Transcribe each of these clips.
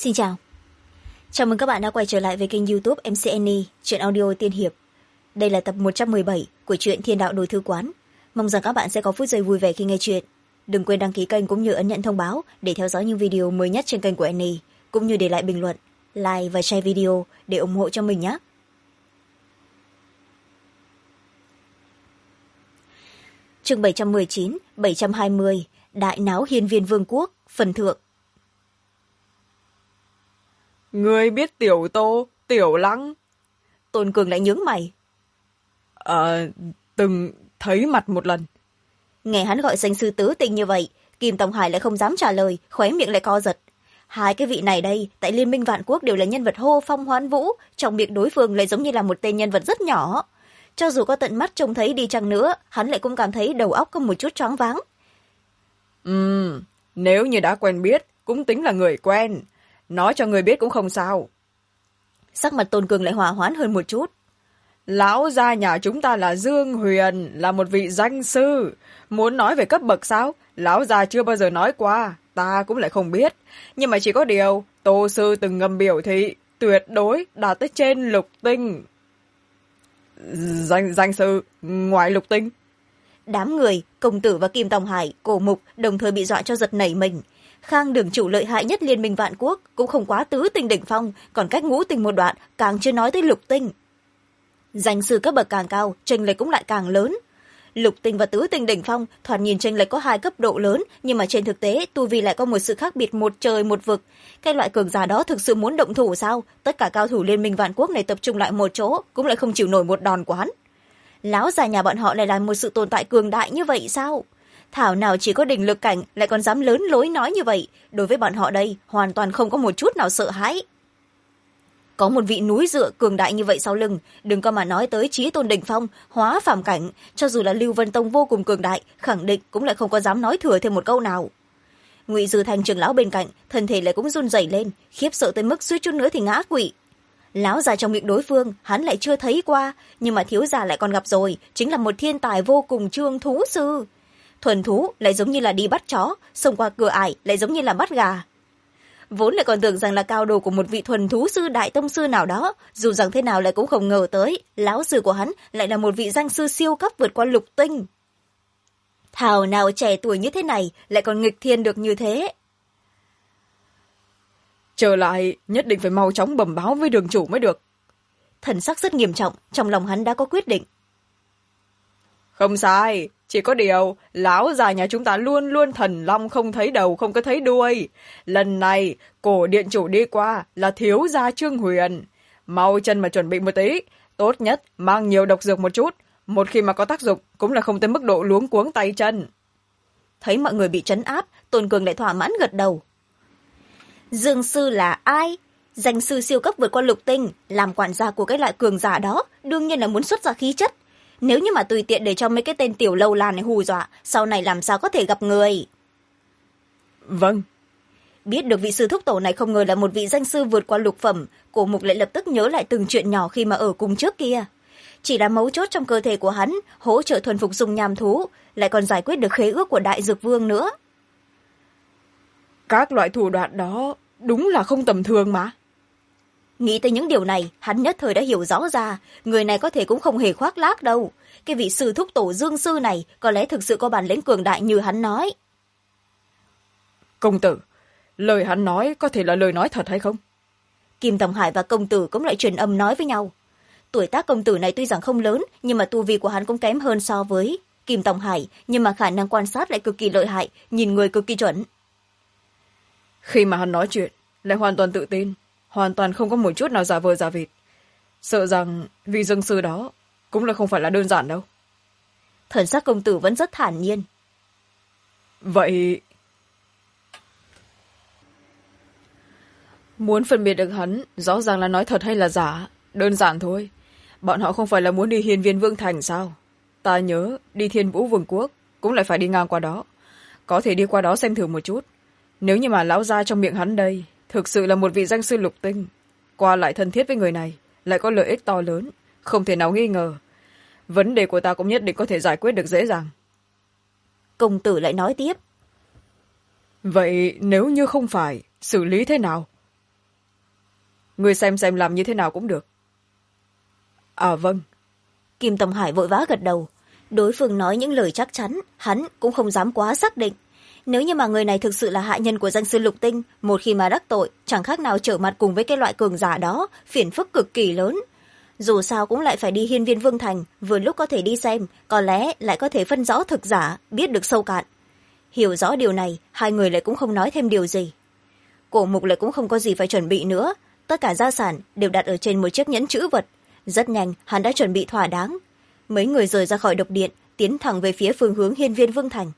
Xin chào. Chào mừng các bạn đã quay trở lại với kênh YouTube MCNE, truyện audio tiên hiệp. Đây là tập 117 của truyện Thiên Đạo Đồ Thư Quán. Mong rằng các bạn sẽ có phút giây vui vẻ khi nghe truyện. Đừng quên đăng ký kênh cũng như ấn nhận thông báo để theo dõi những video mới nhất trên kênh của NE, cũng như để lại bình luận, like và share video để ủng hộ cho mình nhé. Chương 719, 720, Đại náo Hiên Viên Vương Quốc, phần thượng. Ngươi biết Tiểu Tô, Tiểu Lăng? Tôn Cường lại nhướng mày. Từng thấy mặt một lần. Nghe hắn gọi danh sư tứ tình như vậy, Kim Tông Hải lại không dám trả lời, khóe miệng lại co giật. Hai cái vị này đây, tại Liên minh Vạn Quốc đều là nhân vật hô phong hoán vũ, trong miệng đối phương lại giống như là một tên nhân vật rất nhỏ. Cho dù có tận mắt trông thấy đi chăng nữa, hắn lại cũng cảm thấy đầu óc có một chút choáng váng. Nếu như đã quen biết, cũng tính là người quen. Nói cho người biết cũng không sao. Sắc mặt Tôn Cường lại hòa hoãn hơn một chút. Lão gia nhà chúng ta là Dương Huyền, là một vị danh sư. Muốn nói về cấp bậc sao? Lão gia chưa bao giờ nói qua, ta cũng lại không biết. Nhưng mà chỉ có điều, Tô sư từng ngầm biểu thị, tuyệt đối đạt tới trên lục tinh. Danh sư, ngoài lục tinh. Đám người, công tử và Kim Tông Hải, Cổ Mục đồng thời bị dọa cho giật nảy mình. Khang đường chủ lợi hại nhất Liên minh Vạn Quốc cũng không quá tứ tinh đỉnh phong, còn cách ngũ tinh một đoạn, càng chưa nói tới lục tinh. Danh sư cấp bậc càng cao, chênh lệch cũng lại càng lớn. Lục tinh và tứ tinh đỉnh phong thoạt nhìn chênh lệch có hai cấp độ lớn, nhưng mà trên thực tế tu vi lại có một sự khác biệt một trời một vực. Cái loại cường giả đó thực sự muốn động thủ sao? Tất cả cao thủ Liên minh Vạn Quốc này tập trung lại một chỗ cũng lại không chịu nổi một đòn của hắn. Láo già nhà bọn họ lại là một sự tồn tại cường đại như vậy sao? Thảo nào chỉ có đỉnh lực cảnh lại còn dám lớn lối nói như vậy, đối với bọn họ đây hoàn toàn không có một chút nào sợ hãi. Có một vị núi dựa cường đại như vậy sau lưng, đừng có mà nói tới chí tôn đỉnh phong, hóa phàm cảnh, cho dù là Lưu Vân Tông vô cùng cường đại, khẳng định cũng lại không có dám nói thừa thêm một câu nào. Ngụy Dư Thành trưởng lão bên cạnh, thân thể lại cũng run rẩy lên, khiếp sợ tới mức suýt chút nữa thì ngã quỵ. Lão già trong miệng đối phương hắn lại chưa thấy qua, nhưng mà thiếu già lại còn gặp rồi, chính là một thiên tài vô cùng trương thú sư. Thuần thú lại giống như là đi bắt chó, xông qua cửa ải lại giống như là bắt gà. Vốn lại còn tưởng rằng là cao đồ của một vị thuần thú sư đại tông sư nào đó, dù rằng thế nào lại cũng không ngờ tới, lão sư của hắn lại là một vị danh sư siêu cấp vượt qua lục tinh. Thảo nào trẻ tuổi như thế này lại còn nghịch thiên được như thế. Trở lại, nhất định phải mau chóng bẩm báo với đường chủ mới được. Thần sắc rất nghiêm trọng, trong lòng hắn đã có quyết định. Không sai, chỉ có điều, lão già nhà chúng ta luôn luôn thần long không thấy đầu không có thấy đuôi. Lần này, cổ điện chủ đi qua là thiếu gia Trương Huyền. Mau chân mà chuẩn bị một tí, tốt nhất mang nhiều độc dược một chút. Một khi mà có tác dụng, cũng là không tới mức độ luống cuống tay chân. Thấy mọi người bị trấn áp, Tôn Cường lại thỏa mãn gật đầu. Dương sư là ai? Danh sư siêu cấp vượt qua lục tinh, làm quản gia của cái loại cường giả đó, đương nhiên là muốn xuất ra khí chất. Nếu như mà tùy tiện để cho mấy cái tên tiểu lâu la này hù dọa, sau này làm sao có thể gặp người? Vâng. Biết được vị sư thúc tổ này không ngờ là một vị danh sư vượt qua lục phẩm, Cổ Mục lại lập tức nhớ lại từng chuyện nhỏ khi mà ở cùng trước kia. Chỉ là mấu chốt trong cơ thể của hắn, hỗ trợ thuần phục dung nham thú, lại còn giải quyết được khế ước của Đại Dược Vương nữa. Các loại thủ đoạn đó đúng là không tầm thường mà. Nghĩ tới những điều này, hắn nhất thời đã hiểu rõ ra, người này có thể cũng không hề khoác lác đâu. Cái vị sư thúc tổ Dương sư này có lẽ thực sự có bản lĩnh cường đại như hắn nói. Công tử, lời hắn nói có thể là lời nói thật hay không? Kim Tông Hải và công tử cũng lại truyền âm nói với nhau. Tuổi tác công tử này tuy rằng không lớn, nhưng mà tu vi của hắn cũng kém hơn so với Kim Tông Hải, nhưng mà khả năng quan sát lại cực kỳ lợi hại, nhìn người cực kỳ chuẩn. Khi mà hắn nói chuyện, lại hoàn toàn tự tin, hoàn toàn không có một chút nào giả vờ giả vịt. Sợ rằng vị dương sư đó cũng là không phải là đơn giản đâu. Thần sắc công tử vẫn rất thản nhiên. Vậy muốn phân biệt được hắn, rõ ràng là nói thật hay là giả, đơn giản thôi. Bọn họ không phải là muốn đi Hiên Viên Vương Thành sao? Ta nhớ đi Thiên Vũ Vương Quốc cũng lại phải đi ngang qua đó. Có thể đi qua đó xem thử một chút. Nếu như mà lão gia trong miệng hắn đây thực sự là một vị danh sư lục tinh, qua lại thân thiết với người này lại có lợi ích to lớn, không thể nào nghi ngờ. Vấn đề của ta cũng nhất định có thể giải quyết được dễ dàng. Công tử lại nói tiếp. Vậy nếu như không phải, xử lý thế nào? ngươi xem làm như thế nào cũng được. À vâng. Kim Tông Hải vội vã gật đầu. Đối phương nói những lời chắc chắn, hắn cũng không dám quá xác định. Nếu như mà người này thực sự là hạ nhân của danh sư Lục Tinh, một khi mà đắc tội, chẳng khác nào trở mặt cùng với cái loại cường giả đó, phiền phức cực kỳ lớn. Dù sao cũng lại phải đi Hiên Viên Vương Thành, vừa lúc có thể đi xem, có lẽ lại có thể phân rõ thực giả, biết được sâu cạn. Hiểu rõ điều này, hai người lại cũng không nói thêm điều gì. Cổ Mục lại cũng không có gì phải chuẩn bị nữa, tất cả gia sản đều đặt ở trên một chiếc nhẫn trữ vật. Rất nhanh, hắn đã chuẩn bị thỏa đáng. Mấy người rời ra khỏi độc điện, tiến thẳng về phía phương hướng Hiên Viên Vương Thành.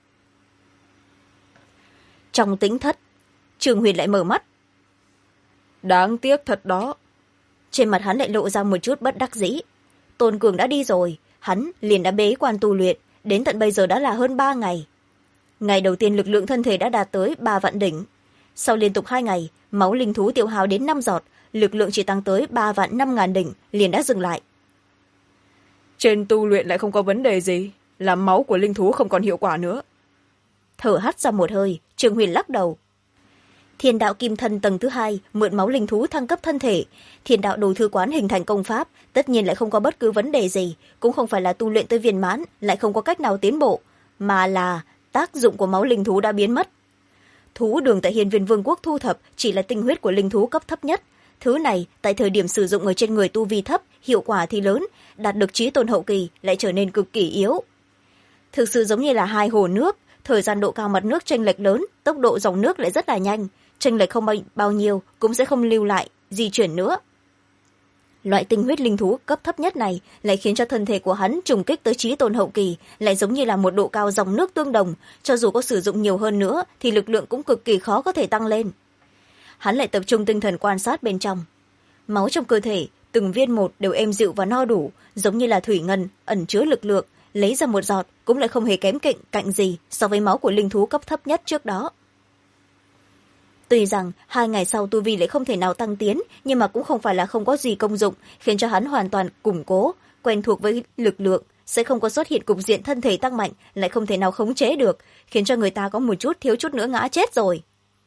Trong tĩnh thất, Trường Huyền lại mở mắt. Đáng tiếc thật đó. Trên mặt hắn lại lộ ra một chút bất đắc dĩ. Tôn Cường đã đi rồi, hắn liền đã bế quan tu luyện, đến tận bây giờ đã là hơn 3 ngày. Ngày đầu tiên lực lượng thân thể đã đạt tới 3 vạn đỉnh. Sau liên tục 2 ngày, máu linh thú tiêu hao đến 5 giọt, lực lượng chỉ tăng tới 3 vạn 5.000 đỉnh, liền đã dừng lại. Trên tu luyện lại không có vấn đề gì, làm máu của linh thú không còn hiệu quả nữa. Thở hắt ra một hơi, Trường Huyền lắc đầu. Thiên đạo kim thân tầng thứ 2, mượn máu linh thú thăng cấp thân thể. Thiên đạo đồ thư quán hình thành công pháp, tất nhiên lại không có bất cứ vấn đề gì, cũng không phải là tu luyện tới viên mãn, lại không có cách nào tiến bộ, mà là tác dụng của máu linh thú đã biến mất. Thú đường tại Hiên Viên Vương quốc thu thập chỉ là tinh huyết của linh thú cấp thấp nhất. Thứ này, tại thời điểm sử dụng ở trên người tu vi thấp, hiệu quả thì lớn, đạt được chí tôn hậu kỳ lại trở nên cực kỳ yếu. Thực sự giống như là hai hồ nước, thời gian độ cao mặt nước chênh lệch lớn, tốc độ dòng nước lại rất là nhanh, chênh lệch không bao nhiêu cũng sẽ không lưu lại, di chuyển nữa. Loại tinh huyết linh thú cấp thấp nhất này lại khiến cho thân thể của hắn trùng kích tới chí tôn hậu kỳ, lại giống như là một độ cao dòng nước tương đồng, cho dù có sử dụng nhiều hơn nữa thì lực lượng cũng cực kỳ khó có thể tăng lên. Hắn lại tập trung tinh thần quan sát bên trong. Máu trong cơ thể, từng viên một đều êm dịu và no đủ, giống như là thủy ngân, ẩn chứa lực lượng, lấy ra một giọt cũng lại không hề kém cạnh gì so với máu của linh thú cấp thấp nhất trước đó. Tuy rằng 2 ngày sau tu vi lại không thể nào tăng tiến, nhưng mà cũng không phải là không có gì công dụng, khiến cho hắn hoàn toàn củng cố, quen thuộc với lực lượng, sẽ không có xuất hiện cục diện thân thể tăng mạnh, lại không thể nào khống chế được, khiến cho người ta có một chút thiếu chút nữa ngã chết rồi.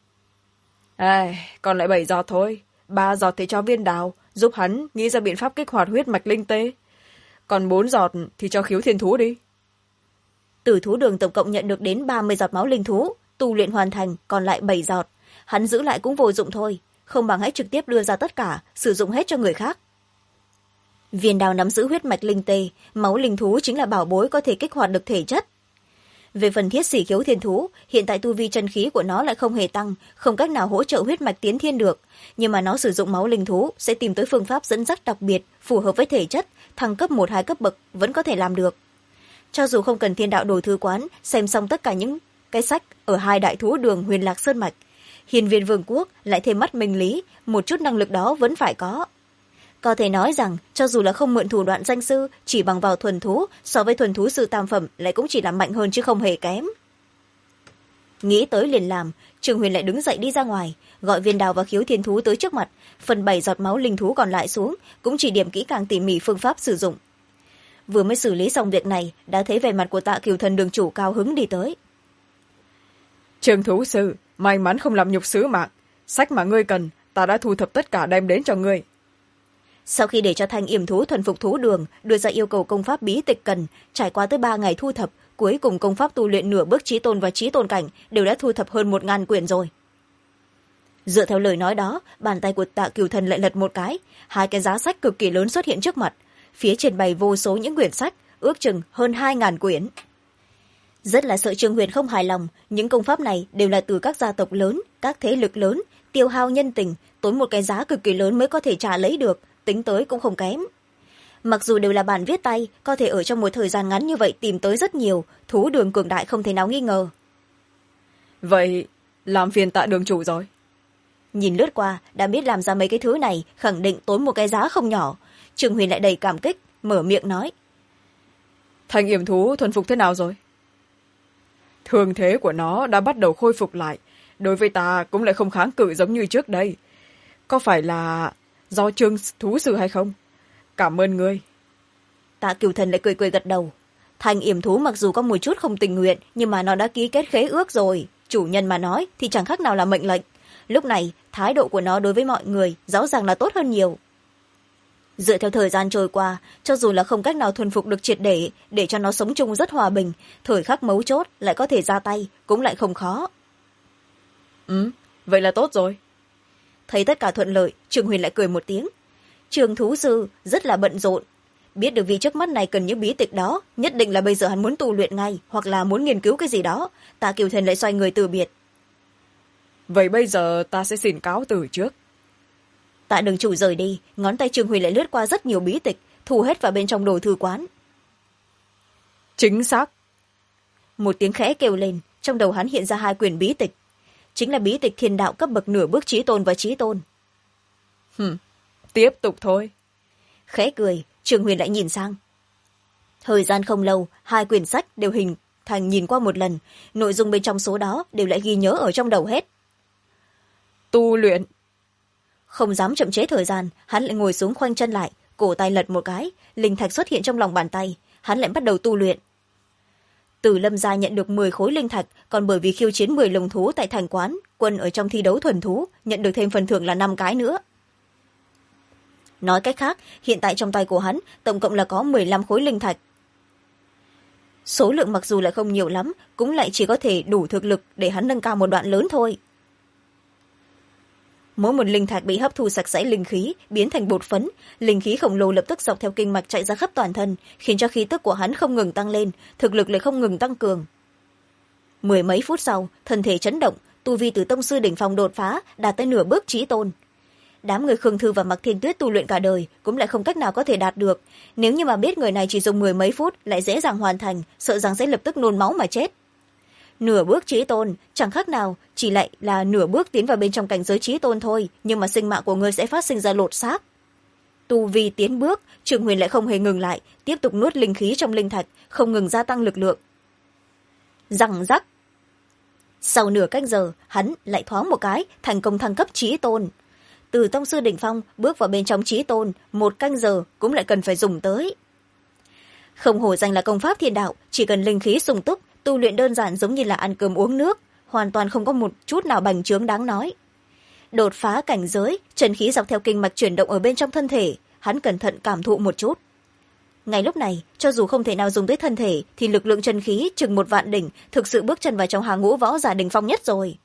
Còn lại 7 giọt thôi, 3 giọt thì cho Viên Đào, giúp hắn nghĩ ra biện pháp kích hoạt huyết mạch linh tê. Còn 4 giọt thì cho Khiếu Thiên Thú đi. Từ thú đường tổng cộng nhận được đến 30 giọt máu linh thú, tu luyện hoàn thành, còn lại 7 giọt. Hắn giữ lại cũng vô dụng thôi, không bằng hãy trực tiếp đưa ra tất cả, sử dụng hết cho người khác. Viên Đào nắm giữ huyết mạch linh tê, máu linh thú chính là bảo bối có thể kích hoạt được thể chất. Về phần Thiết Sỉ Khiếu Thiên Thú, hiện tại tu vi chân khí của nó lại không hề tăng, không cách nào hỗ trợ huyết mạch tiến thiên được, nhưng mà nó sử dụng máu linh thú sẽ tìm tới phương pháp dẫn dắt đặc biệt, phù hợp với thể chất, thăng cấp 1-2 cấp bậc vẫn có thể làm được. Cho dù không cần Thiên đạo đồ thư quán xem xong tất cả những cái sách ở 2 đại thú đường Huyền Lạc Sơn Mạch, Hiên Viên Vương quốc lại thêm mắt minh lý, một chút năng lực đó vẫn phải có. Có thể nói rằng, cho dù là không mượn thủ đoạn danh sư, chỉ bằng vào thuần thú, so với thuần thú sư tam phẩm lại cũng chỉ là mạnh hơn chứ không hề kém. Nghĩ tới liền làm, Trường Huyền lại đứng dậy đi ra ngoài, gọi Viên Đào và Khiếu Thiên Thú tới trước mặt, phần 7 giọt máu linh thú còn lại xuống, cũng chỉ điểm kỹ càng tỉ mỉ phương pháp sử dụng. Vừa mới xử lý xong việc này, đã thấy vẻ mặt của Tạ Kiều Thần đường chủ cao hứng đi tới. Trường thú sư, may mắn không làm nhục sứ mạng, sách mà ngươi cần, ta đã thu thập tất cả đem đến cho ngươi. Sau khi để cho Thanh Yểm Thú thuần phục thú đường đưa ra yêu cầu công pháp bí tịch cần, trải qua tới 3 ngày thu thập, cuối cùng công pháp tu luyện nửa bước chí tôn và chí tôn cảnh đều đã thu thập hơn 1000 quyển rồi. Dựa theo lời nói đó, bàn tay của Tạ Kiều Thần lại lật một cái, 2 cái giá sách cực kỳ lớn xuất hiện trước mặt, phía trên bày vô số những quyển sách, ước chừng hơn 2000 quyển. Rất là sợ Trương Huyền không hài lòng, những công pháp này đều là từ các gia tộc lớn, các thế lực lớn, tiêu hao nhân tình, tốn một cái giá cực kỳ lớn mới có thể trả lấy được, tính tới cũng không kém. Mặc dù đều là bản viết tay, có thể ở trong một thời gian ngắn như vậy tìm tới rất nhiều, thú đường cường đại không thể nào nghi ngờ. Vậy, làm phiền Tạ đường chủ rồi. Nhìn lướt qua, đã biết làm ra mấy cái thứ này, khẳng định tốn một cái giá không nhỏ. Trương Huyền lại đầy cảm kích, mở miệng nói. Thanh Yểm Thú thuần phục thế nào rồi? Thương thế của nó đã bắt đầu khôi phục lại, đối với ta cũng lại không kháng cự giống như trước đây. Có phải là do Trương thú sư hay không? Cảm ơn ngươi. Tạ Kiều Thần lại cười cười gật đầu. Thanh Yểm Thú mặc dù có một chút không tình nguyện, nhưng mà nó đã ký kết khế ước rồi. Chủ nhân mà nói thì chẳng khác nào là mệnh lệnh. lúc này thái độ của nó đối với mọi người rõ ràng là tốt hơn nhiều. Dựa theo thời gian trôi qua, cho dù là không cách nào thuần phục được triệt để cho nó sống chung rất hòa bình, thời khắc mấu chốt lại có thể ra tay cũng lại không khó. Vậy là tốt rồi. Thấy tất cả thuận lợi, Trường Huyền lại cười một tiếng. Trường thú sư rất là bận rộn, biết được vị trước mắt này cần những bí tịch đó, nhất định là bây giờ hắn muốn tu luyện ngay hoặc là muốn nghiên cứu cái gì đó. Tạ Kiều Thần lại xoay người từ biệt. Vậy bây giờ ta sẽ xin cáo từ trước. Tạ đường chủ rời đi, ngón tay Trường Huyền lại lướt qua rất nhiều bí tịch, thu hết vào bên trong đồ thư quán. Chính xác. Một tiếng khẽ kêu lên, trong đầu hắn hiện ra hai quyển bí tịch, chính là bí tịch thiên đạo cấp bậc nửa bước chí tôn và chí tôn. Tiếp tục thôi. Khẽ cười, Trường Huyền lại nhìn sang. Thời gian không lâu, hai quyển sách đều hình thành nhìn qua một lần, nội dung bên trong số đó đều lại ghi nhớ ở trong đầu hết. Tu luyện. Không dám chậm chế thời gian, hắn lại ngồi xuống khoanh chân lại, cổ tay lật một cái, linh thạch xuất hiện trong lòng bàn tay, hắn lại bắt đầu tu luyện. Từ Lâm gia nhận được 10 khối linh thạch, còn bởi vì khiêu chiến 10 lồng thú tại thành quán quân ở trong thi đấu thuần thú, nhận được thêm phần thưởng là 5 cái nữa. Nói cách khác, hiện tại trong tay của hắn tổng cộng là có 15 khối linh thạch. Số lượng mặc dù lại không nhiều lắm, cũng lại chỉ có thể đủ thực lực để hắn nâng cao một đoạn lớn thôi. Mỗi một linh thạch bị hấp thu sạch sẽ linh khí, biến thành bột phấn, linh khí khổng lồ lập tức dọc theo kinh mạch chạy ra khắp toàn thân, khiến cho khí tức của hắn không ngừng tăng lên, thực lực lại không ngừng tăng cường. 10 mấy phút sau, thân thể chấn động, tu vi từ tông sư đỉnh phong đột phá, đạt tới nửa bước chí tôn. Đám người Khương Thư và Mạc Thiên Tuyết tu luyện cả đời cũng lại không cách nào có thể đạt được, nếu như mà biết người này chỉ dùng 10 mấy phút lại dễ dàng hoàn thành, sợ rằng sẽ lập tức nôn máu mà chết. Nửa bước chí tôn chẳng khác nào chỉ lại là nửa bước tiến vào bên trong cảnh giới chí tôn thôi, nhưng mà sinh mạng của ngươi sẽ phát sinh ra lột xác. Tu vi tiến bước, Trường Huyền lại không hề ngừng lại, tiếp tục nuốt linh khí trong linh thạch, không ngừng gia tăng lực lượng. Răng rắc. Sau nửa canh giờ, hắn lại thoáng một cái thành công thăng cấp chí tôn. Từ tông sư đỉnh phong bước vào bên trong chí tôn, 1 canh giờ cũng lại cần phải dùng tới. Không hổ danh là công pháp thiên đạo, chỉ cần linh khí sung túc, tu luyện đơn giản giống như là ăn cơm uống nước, hoàn toàn không có một chút nào bành trướng đáng nói. Đột phá cảnh giới, chân khí dọc theo kinh mạch chuyển động ở bên trong thân thể, hắn cẩn thận cảm thụ một chút. Ngay lúc này, cho dù không thể nào dùng tới thân thể, thì lực lượng chân khí chừng 1 vạn đỉnh, thực sự bước chân vào trong hàng ngũ võ giả đỉnh phong nhất rồi.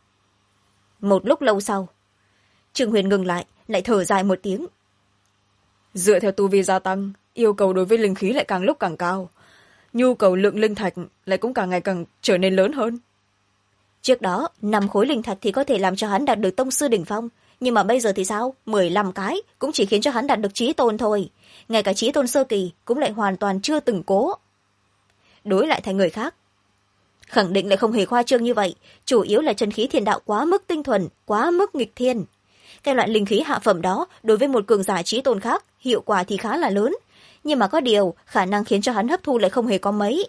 Một lúc lâu sau, Trường Huyền ngừng lại thở dài một tiếng. Dựa theo tu vi gia tăng, yêu cầu đối với linh khí lại càng lúc càng cao, nhu cầu lượng linh thạch lại cũng càng ngày càng trở nên lớn hơn. Trước đó 5 khối linh thạch thì có thể làm cho hắn đạt được tông sư đỉnh phong, nhưng mà bây giờ thì sao? 15 cái cũng chỉ khiến cho hắn đạt được chí tôn thôi, ngay cả chí tôn sơ kỳ cũng lại hoàn toàn chưa từng cố. Đối lại thành người khác, khẳng định lại không hề khoa trương như vậy, chủ yếu là chân khí thiên đạo quá mức tinh thuần, quá mức nghịch thiên. Cái loại linh khí hạ phẩm đó đối với một cường giả chí tôn khác hiệu quả thì khá là lớn, nhưng mà có điều khả năng khiến cho hắn hấp thu lại không hề có mấy.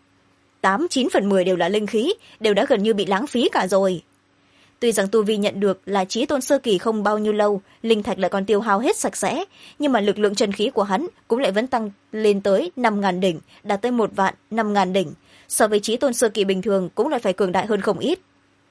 8/9/10 đều là linh khí, đều đã gần như bị lãng phí cả rồi. Tuy rằng tu vi nhận được là chí tôn sơ kỳ không bao nhiêu lâu, linh thạch lại còn tiêu hao hết sạch sẽ, nhưng mà lực lượng chân khí của hắn cũng lại vẫn tăng lên tới 5.000 đỉnh, đạt tới 1.005.000 đỉnh, so với chí tôn sơ kỳ bình thường cũng lại phải cường đại hơn không ít.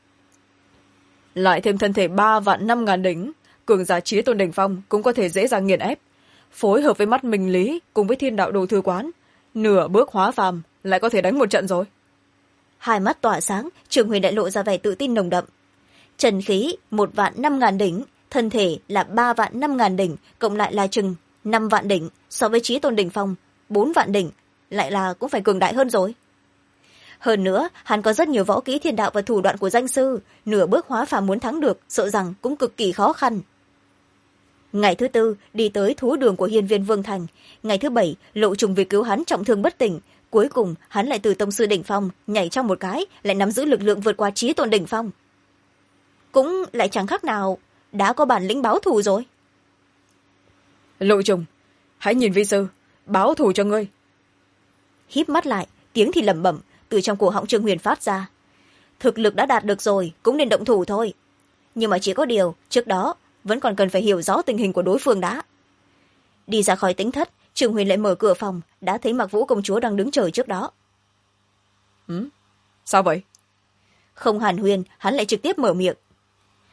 Lại thêm thân thể 3.005.000 đỉnh, cường giả chí tôn đỉnh phong cũng có thể dễ dàng nghiền ép. Phối hợp với mắt minh lý cùng với thiên đạo đồ thư quán, nửa bước hóa phàm lại có thể đánh một trận rồi. Hai mắt tỏa sáng, Trường Huyền đại lộ ra vẻ tự tin nồng đậm. Trần khí 1.005.000 đỉnh, thân thể là 3.005.000 đỉnh, cộng lại là chừng 5 vạn đỉnh, so với chí tôn đỉnh phong 4 vạn đỉnh, lại là cũng phải cường đại hơn rồi. Hơn nữa, hắn có rất nhiều võ kỹ thiên đạo và thủ đoạn của danh sư, nửa bước hóa phàm muốn thắng được, sợ rằng cũng cực kỳ khó khăn. Ngày thứ 4, đi tới thú đường của hiên viên Vương Thành. Ngày thứ 7, Lộ Trùng vì cứu hắn trọng thương bất tỉnh. Cuối cùng, hắn lại từ tông sư đỉnh phong, nhảy trong một cái, lại nắm giữ lực lượng vượt qua chí tôn đỉnh phong. Cũng lại chẳng khác nào, đã có bản lĩnh báo thù rồi. Lộ Trùng, hãy nhìn vi sư, báo thù cho ngươi. Híp mắt lại, tiếng thì lẩm bẩm, từ trong cổ họng Trương Huyền phát ra. Thực lực đã đạt được rồi, cũng nên động thủ thôi. Nhưng mà chỉ có điều, trước đó, vẫn còn cần phải hiểu rõ tình hình của đối phương đã. Đi ra khỏi tính thất, Trường Huyền lại mở cửa phòng, đã thấy Mạc Vũ công chúa đang đứng chờ trước đó. Sao vậy? Không hàn huyên, hắn lại trực tiếp mở miệng.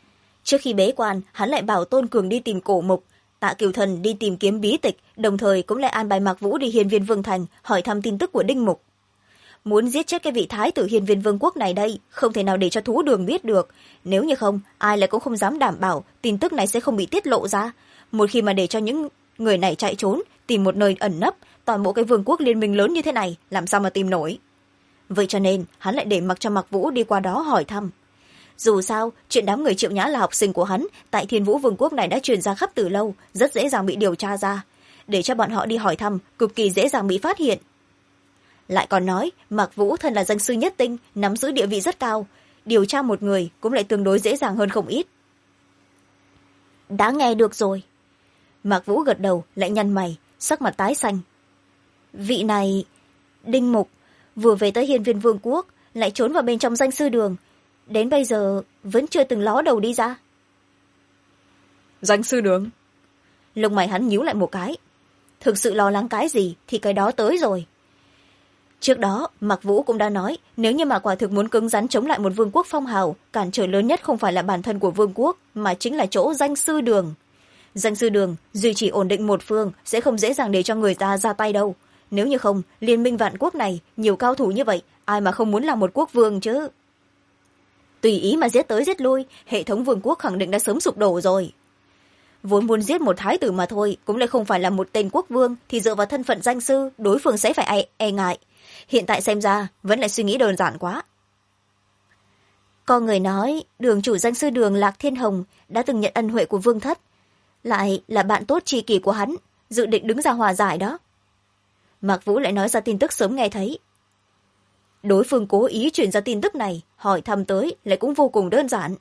trước khi bế quan hắn lại bảo Tôn Cường đi tìm cổ mục, Tạ Kiều Thần đi tìm kiếm bí tịch, đồng thời cũng lại an bài Mạc Vũ đi Hiên Viên Vương Thành hỏi thăm tin tức của Đinh Mục. Muốn giết chết cái vị thái tử Hiên Viên Vương quốc này đây, không thể nào để cho thú đường biết được, nếu như không ai lại cũng không dám đảm bảo tin tức này sẽ không bị tiết lộ ra. Một khi mà để cho những người này chạy trốn tìm một nơi ẩn nấp, toàn bộ cái vương quốc liên minh lớn như thế này làm sao mà tìm nổi. Vậy cho nên hắn lại để mặc cho Mạc Vũ đi qua đó hỏi thăm. Dù sao chuyện đám người Triệu Nhã là học sinh của hắn tại Thiên Vũ Vương quốc này đã truyền ra khắp từ lâu, rất dễ dàng bị điều tra ra. Để cho bọn họ đi hỏi thăm cực kỳ dễ dàng bị phát hiện. Lại còn nói Mạc Vũ thân là danh sư nhất tinh, nắm giữ địa vị rất cao, điều tra một người cũng lại tương đối dễ dàng hơn không ít. Đã nghe được rồi. Mạc Vũ gật đầu lại nhăn mày, sắc mặt tái xanh. Vị này Đinh Mục vừa về tới Hiên Viên Vương quốc, lại trốn vào bên trong danh sư đường, đến bây giờ vẫn chưa từng ló đầu đi ra. Danh sư đường? Lông mày hắn nhíu lại một cái. Thực sự lo lắng cái gì thì cái đó tới rồi. Trước đó Mạc Vũ cũng đã nói, nếu như mà quả thực muốn cứng rắn chống lại một vương quốc phong hào, cản trở lớn nhất không phải là bản thân của vương quốc, mà chính là chỗ danh sư đường. Danh sư đường duy trì ổn định một phương sẽ không dễ dàng để cho người ta ra tay đâu. Nếu như không, liên minh vạn quốc này nhiều cao thủ như vậy, ai mà không muốn làm một quốc vương chứ. Tùy ý mà giết tới giết lui, hệ thống vương quốc khẳng định đã sớm sụp đổ rồi. Vốn muốn giết một thái tử mà thôi, cũng lại không phải là một tên quốc vương, thì dựa vào thân phận danh sư đối phương sẽ phải e ngại. Hiện tại xem ra vẫn lại suy nghĩ đơn giản quá. Có người nói đường chủ danh sư đường Lạc Thiên Hồng đã từng nhận ân huệ của vương thất, lại là bạn tốt tri kỷ của hắn, dự định đứng ra hòa giải đó. Mạc Vũ lại nói ra tin tức sớm nghe thấy. Đối phương cố ý truyền ra tin tức này, hỏi thăm tới lại cũng vô cùng đơn giản.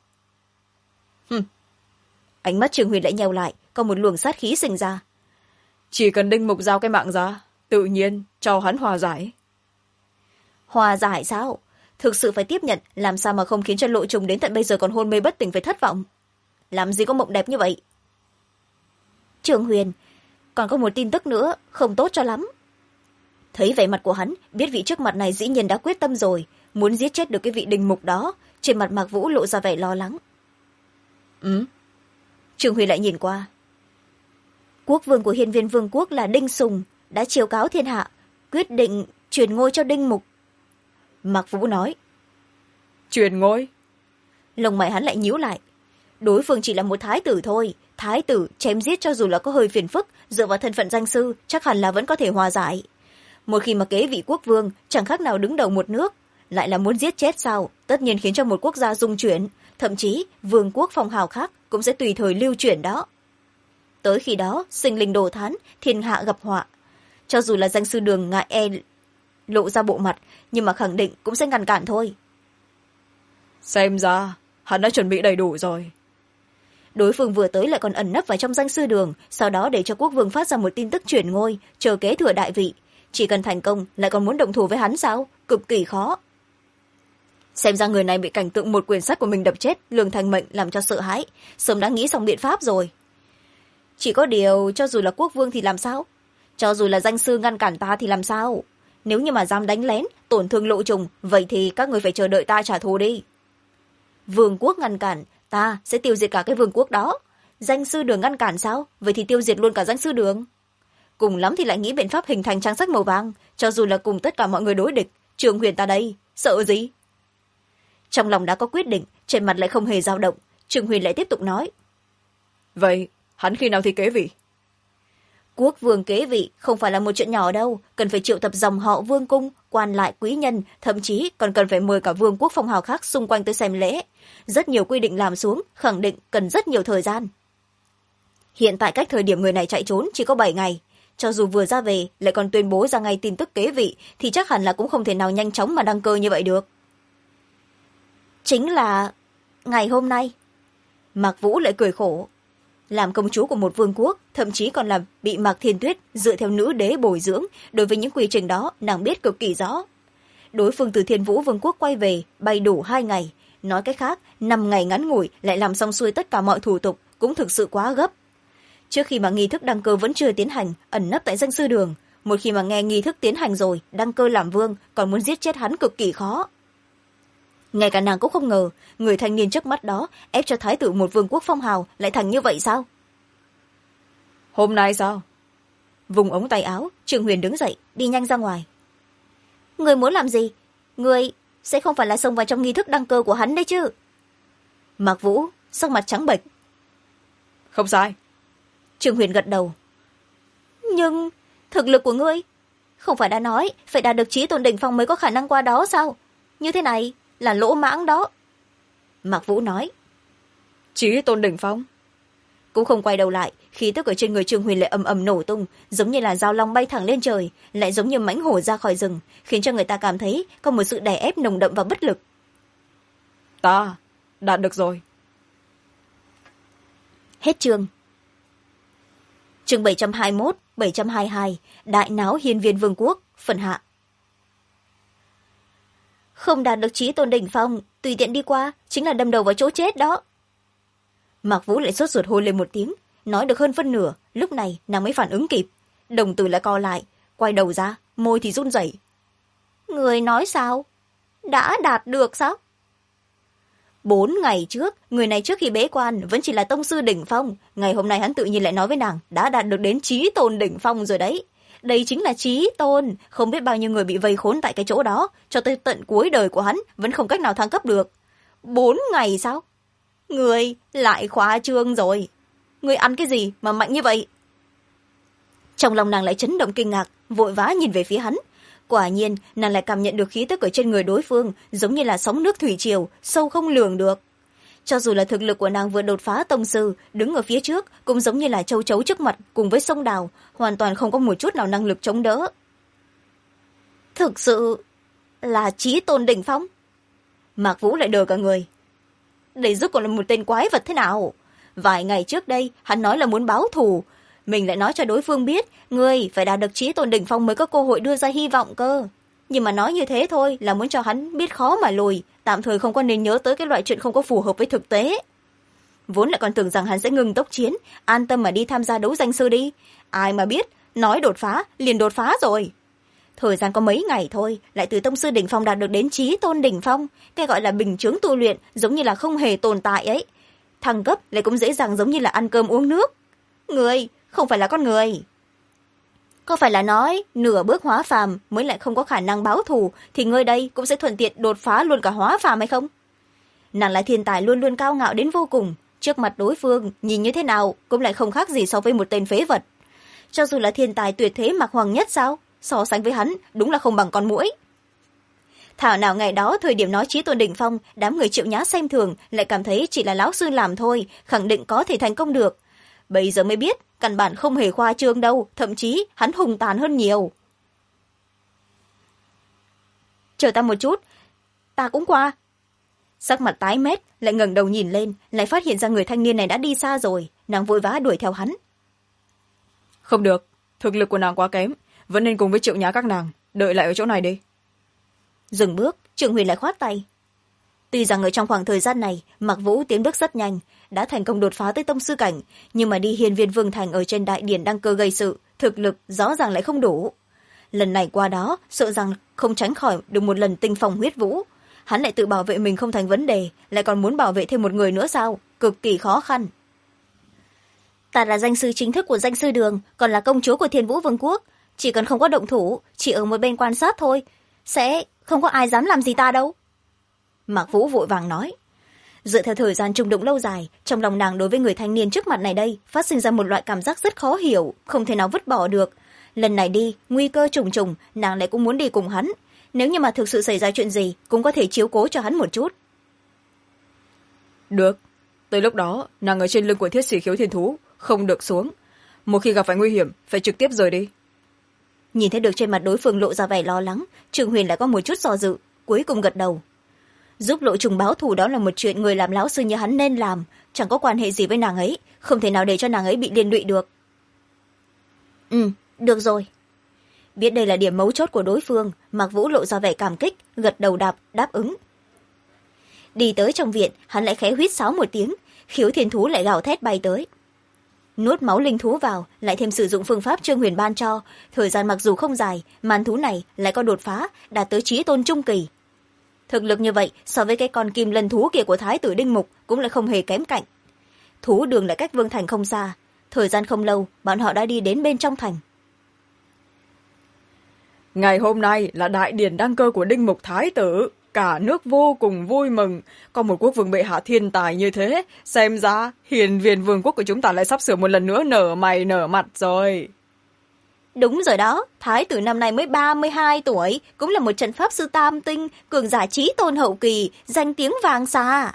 Ánh mắt Trường Huyền lại nheo lại, có một luồng sát khí sinh ra. Chỉ cần Đinh Mục giao cái mạng ra, tự nhiên cho hắn hòa giải. Hòa giải sao? Thực sự phải tiếp nhận, làm sao mà không khiến cho Lộ Trùng đến tận bây giờ còn hôn mê bất tỉnh phải thất vọng. Làm gì có mộng đẹp như vậy? Trường Huyền, còn có một tin tức nữa, không tốt cho lắm. Thấy vẻ mặt của hắn, biết vị trước mặt này dĩ nhiên đã quyết tâm rồi, muốn giết chết được cái vị Đinh Mục đó, trên mặt Mạc Vũ lộ ra vẻ lo lắng. Trường Huyền lại nhìn qua. Quốc vương của Hiên Viên Vương quốc là Đinh Sùng, đã chiếu cáo thiên hạ, quyết định truyền ngôi cho Đinh Mục. Mạc Vũ nói. Truyền ngôi? Lông mày hắn lại nhíu lại. Đối phương chỉ là một thái tử thôi, thái tử chém giết cho dù là có hơi phiền phức, dựa vào thân phận danh sư chắc hẳn là vẫn có thể hòa giải. Một khi mà kế vị quốc vương chẳng khác nào đứng đầu một nước, lại là muốn giết chết sao, tất nhiên khiến cho một quốc gia rung chuyển, thậm chí vương quốc phong hào khác cũng sẽ tùy thời lưu chuyển đó. Tới khi đó sinh linh đồ thán, thiên hạ gặp họa. Cho dù là danh sư đường ngại lộ ra bộ mặt, nhưng mà khẳng định cũng sẽ ngăn cản thôi. Xem ra hắn đã chuẩn bị đầy đủ rồi. Đối phương vừa tới lại còn ẩn nấp vào trong danh sư đường, sau đó để cho quốc vương phát ra một tin tức chuyển ngôi, chờ kế thừa đại vị. Chỉ cần thành công lại còn muốn động thủ với hắn sao? Cực kỳ khó. Xem ra người này bị cảnh tượng một quyển sách của mình đập chết, lường thành mệnh làm cho sợ hãi, sớm đã nghĩ xong biện pháp rồi. Chỉ có điều, cho dù là quốc vương thì làm sao? Cho dù là danh sư ngăn cản ta thì làm sao? Nếu như mà dám đánh lén, tổn thương Lộ Trùng, vậy thì các người phải chờ đợi ta trả thù đi. Vương quốc ngăn cản, ta sẽ tiêu diệt cả cái vương quốc đó. Danh sư đường ngăn cản sao? Vậy thì tiêu diệt luôn cả danh sư đường. Cùng lắm thì lại nghĩ biện pháp hình thành trang sách màu vàng, cho dù là cùng tất cả mọi người đối địch. Trường Huyền ta đây, sợ gì? Trong lòng đã có quyết định, trên mặt lại không hề dao động. Trường Huyền lại tiếp tục nói. Vậy, hắn khi nào thì kế vị? Quốc vương kế vị không phải là một chuyện nhỏ đâu, cần phải triệu tập dòng họ vương cung, quan lại quý nhân, thậm chí còn cần phải mời cả vương quốc phong hào khác xung quanh tới xem lễ. Rất nhiều quy định làm xuống, khẳng định cần rất nhiều thời gian. Hiện tại cách thời điểm người này chạy trốn chỉ có 7 ngày. Cho dù vừa ra về lại còn tuyên bố ra ngay tin tức kế vị, thì chắc hẳn là cũng không thể nào nhanh chóng mà đăng cơ như vậy được. Chính là ngày hôm nay. Mạc Vũ lại cười khổ. Làm công chúa của một vương quốc, thậm chí còn là bị Mạc Thiên Tuyết dựa theo nữ đế bồi dưỡng, đối với những quy trình đó nàng biết cực kỳ rõ. Đối phương từ Thiên Vũ Vương quốc quay về, bay đủ 2 ngày. Nói cách khác, 5 ngày ngắn ngủi lại làm xong xuôi tất cả mọi thủ tục, cũng thực sự quá gấp. Trước khi mà nghi thức đăng cơ vẫn chưa tiến hành, ẩn nấp tại danh sư đường. Một khi mà nghe nghi thức tiến hành rồi, đăng cơ làm vương, còn muốn giết chết hắn cực kỳ khó. ngay cả nàng cũng không ngờ người thanh niên trước mắt đó ép cho thái tử một vương quốc phong hào lại thành như vậy sao. Hôm nay sao? Vùng ống tay áo, Trương Huyền đứng dậy đi nhanh ra ngoài. Người muốn làm gì? Người sẽ không phải là xông vào trong nghi thức đăng cơ của hắn đấy chứ? Mạc Vũ sắc mặt trắng bệch. Không sai. Trương Huyền gật đầu. Nhưng thực lực của ngươi không phải đã nói phải đạt được chí tôn đỉnh phong mới có khả năng qua đó sao? Như thế này là lỗ mãng đó. Mạc Vũ nói. Chí tôn đỉnh phong? Cũng không quay đầu lại, khí tức ở trên người Trương Huyền lại ầm ầm nổ tung, giống như là dao long bay thẳng lên trời, lại giống như mãnh hổ ra khỏi rừng, khiến cho người ta cảm thấy có một sự đè ép nồng đậm và bất lực. Ta đạt được rồi. Hết chương. Chương 721, 722, Đại náo Hiên Viên Vương quốc, phần hạ. Không đạt được chí tôn đỉnh phong, tùy tiện đi qua chính là đâm đầu vào chỗ chết đó. Mạc Vũ lại sốt ruột hô lên một tiếng, nói được hơn phân nửa, lúc này nàng mới phản ứng kịp, đồng tử lại co lại, quay đầu ra, môi thì run rẩy. Người nói sao? Đã đạt được sao? 4 ngày trước, người này trước khi bế quan vẫn chỉ là tông sư đỉnh phong, ngày hôm nay hắn tự nhiên lại nói với nàng đã đạt được đến chí tôn đỉnh phong rồi đấy. Đây chính là chí tôn, không biết bao nhiêu người bị vây khốn tại cái chỗ đó, cho tới tận cuối đời của hắn vẫn không cách nào thăng cấp được. 4 ngày sao? Người lại khoa trương rồi. Người ăn cái gì mà mạnh như vậy? Trong lòng nàng lại chấn động kinh ngạc, vội vã nhìn về phía hắn. Quả nhiên, nàng lại cảm nhận được khí tức ở trên người đối phương, giống như là sóng nước thủy triều, sâu không lường được. Cho dù là thực lực của nàng vừa đột phá tông sư, đứng ở phía trước, cũng giống như là châu chấu trước mặt cùng với sông đào, hoàn toàn không có một chút nào năng lực chống đỡ. Thực sự là chí tôn đỉnh phong. Mạc Vũ lại đờ cả người. Đây rốt cuộc là một tên quái vật thế nào? Vài ngày trước đây, hắn nói là muốn báo thù. Mình lại nói cho đối phương biết, ngươi phải đạt được chí tôn đỉnh phong mới có cơ hội đưa ra hy vọng cơ. Nhưng mà nói như thế thôi là muốn cho hắn biết khó mà lùi, tạm thời không có nên nhớ tới cái loại chuyện không có phù hợp với thực tế. Vốn lại còn tưởng rằng hắn sẽ ngừng tốc chiến, an tâm mà đi tham gia đấu danh sư đi. Ai mà biết, nói đột phá, liền đột phá rồi. Thời gian có mấy ngày thôi, lại từ tông sư đỉnh phong đạt được đến chí tôn đỉnh phong. Cái gọi là bình chướng tu luyện, giống như là không hề tồn tại ấy. Thăng cấp lại cũng dễ dàng giống như là ăn cơm uống nước. Người, không phải là con người. Có phải là nói, nửa bước hóa phàm mới lại không có khả năng báo thù, thì ngươi đây cũng sẽ thuận tiện đột phá luôn cả hóa phàm hay không? Nàng là thiên tài luôn luôn cao ngạo đến vô cùng. Trước mặt đối phương, nhìn như thế nào cũng lại không khác gì so với một tên phế vật. Cho dù là thiên tài tuyệt thế Mạc Hoàng Nhất sao? So sánh với hắn, đúng là không bằng con muỗi. Thảo nào ngày đó thời điểm nói chí tôn đỉnh phong, đám người Triệu Nhã xem thường, lại cảm thấy chỉ là lão sư làm thôi, khẳng định có thể thành công được. Bây giờ mới biết, căn bản không hề khoa trương đâu, thậm chí hắn hùng tàn hơn nhiều. Chờ ta một chút, ta cũng qua. Sắc mặt tái mét, lại ngẩng đầu nhìn lên, lại phát hiện ra người thanh niên này đã đi xa rồi, nàng vội vã đuổi theo hắn. Không được, thực lực của nàng quá kém, vẫn nên cùng với Triệu Nhã các nàng, đợi lại ở chỗ này đi. Dừng bước, Trương Huyền lại khoát tay. Tuy rằng ở trong khoảng thời gian này, Mạc Vũ tiến bước rất nhanh, đã thành công đột phá tới tông sư cảnh, nhưng mà đi Hiên Viên Vương thành ở trên đại điển đăng cơ gây sự, thực lực rõ ràng lại không đủ. Lần này qua đó, sợ rằng không tránh khỏi được một lần tinh phong huyết vũ. Hắn lại tự bảo vệ mình không thành vấn đề, lại còn muốn bảo vệ thêm một người nữa sao? Cực kỳ khó khăn. Ta là danh sư chính thức của danh sư đường, còn là công chúa của Thiên Vũ Vương quốc. Chỉ cần không có động thủ, chỉ ở một bên quan sát thôi, sẽ không có ai dám làm gì ta đâu. Mạc Vũ vội vàng nói. Dựa theo thời gian trung đụng lâu dài, trong lòng nàng đối với người thanh niên trước mặt này đây phát sinh ra một loại cảm giác rất khó hiểu, không thể nào vứt bỏ được. Lần này đi, nguy cơ trùng trùng, nàng lại cũng muốn đi cùng hắn. Nếu như mà thực sự xảy ra chuyện gì, cũng có thể chiếu cố cho hắn một chút. Được, tới lúc đó, nàng ở trên lưng của Thiết Sĩ Khiếu Thiên Thú, không được xuống. Một khi gặp phải nguy hiểm, phải trực tiếp rời đi. Nhìn thấy được trên mặt đối phương lộ ra vẻ lo lắng, Trương Huyền lại có một chút do dự, cuối cùng gật đầu. Giúp Lộ Trùng báo thù đó là một chuyện người làm lão sư như hắn nên làm, chẳng có quan hệ gì với nàng ấy, không thể nào để cho nàng ấy bị liên lụy được. Được rồi. Biết đây là điểm mấu chốt của đối phương, Mạc Vũ lộ ra vẻ cảm kích, gật đầu đáp ứng. Đi tới trong viện, hắn lại khẽ huýt sáo một tiếng, Khiếu Thiên Thú lại gào thét bay tới. Nuốt máu linh thú vào, lại thêm sử dụng phương pháp Trương Huyền ban cho, thời gian mặc dù không dài, màn thú này lại có đột phá, đạt tới chí tôn trung kỳ. thực lực như vậy so với cái con kim lân thú kia của thái tử Đinh Mục cũng lại không hề kém cạnh. Thú đường lại cách Vương Thành không xa, thời gian không lâu bọn họ đã đi đến bên trong thành. Ngày hôm nay là đại điển đăng cơ của Đinh Mục Thái tử, cả nước vô cùng vui mừng. Có một quốc vương bệ hạ thiên tài như thế, xem ra hiền viên vương quốc của chúng ta lại sắp sửa một lần nữa nở mày nở mặt rồi. Đúng rồi đó, thái tử năm nay mới 32 tuổi, cũng là một trận pháp sư tam tinh, cường giả chí tôn hậu kỳ, danh tiếng vang xa.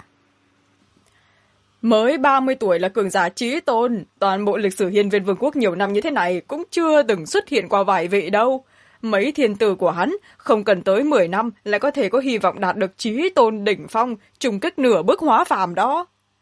Mới 30 tuổi là cường giả chí tôn, toàn bộ lịch sử hiền viên vương quốc nhiều năm như thế này cũng chưa từng xuất hiện qua vài vị đâu. Mấy thiên tử của hắn không cần tới 10 năm lại có thể có hy vọng đạt được chí tôn đỉnh phong, trùng kích nửa bước hóa phàm đó.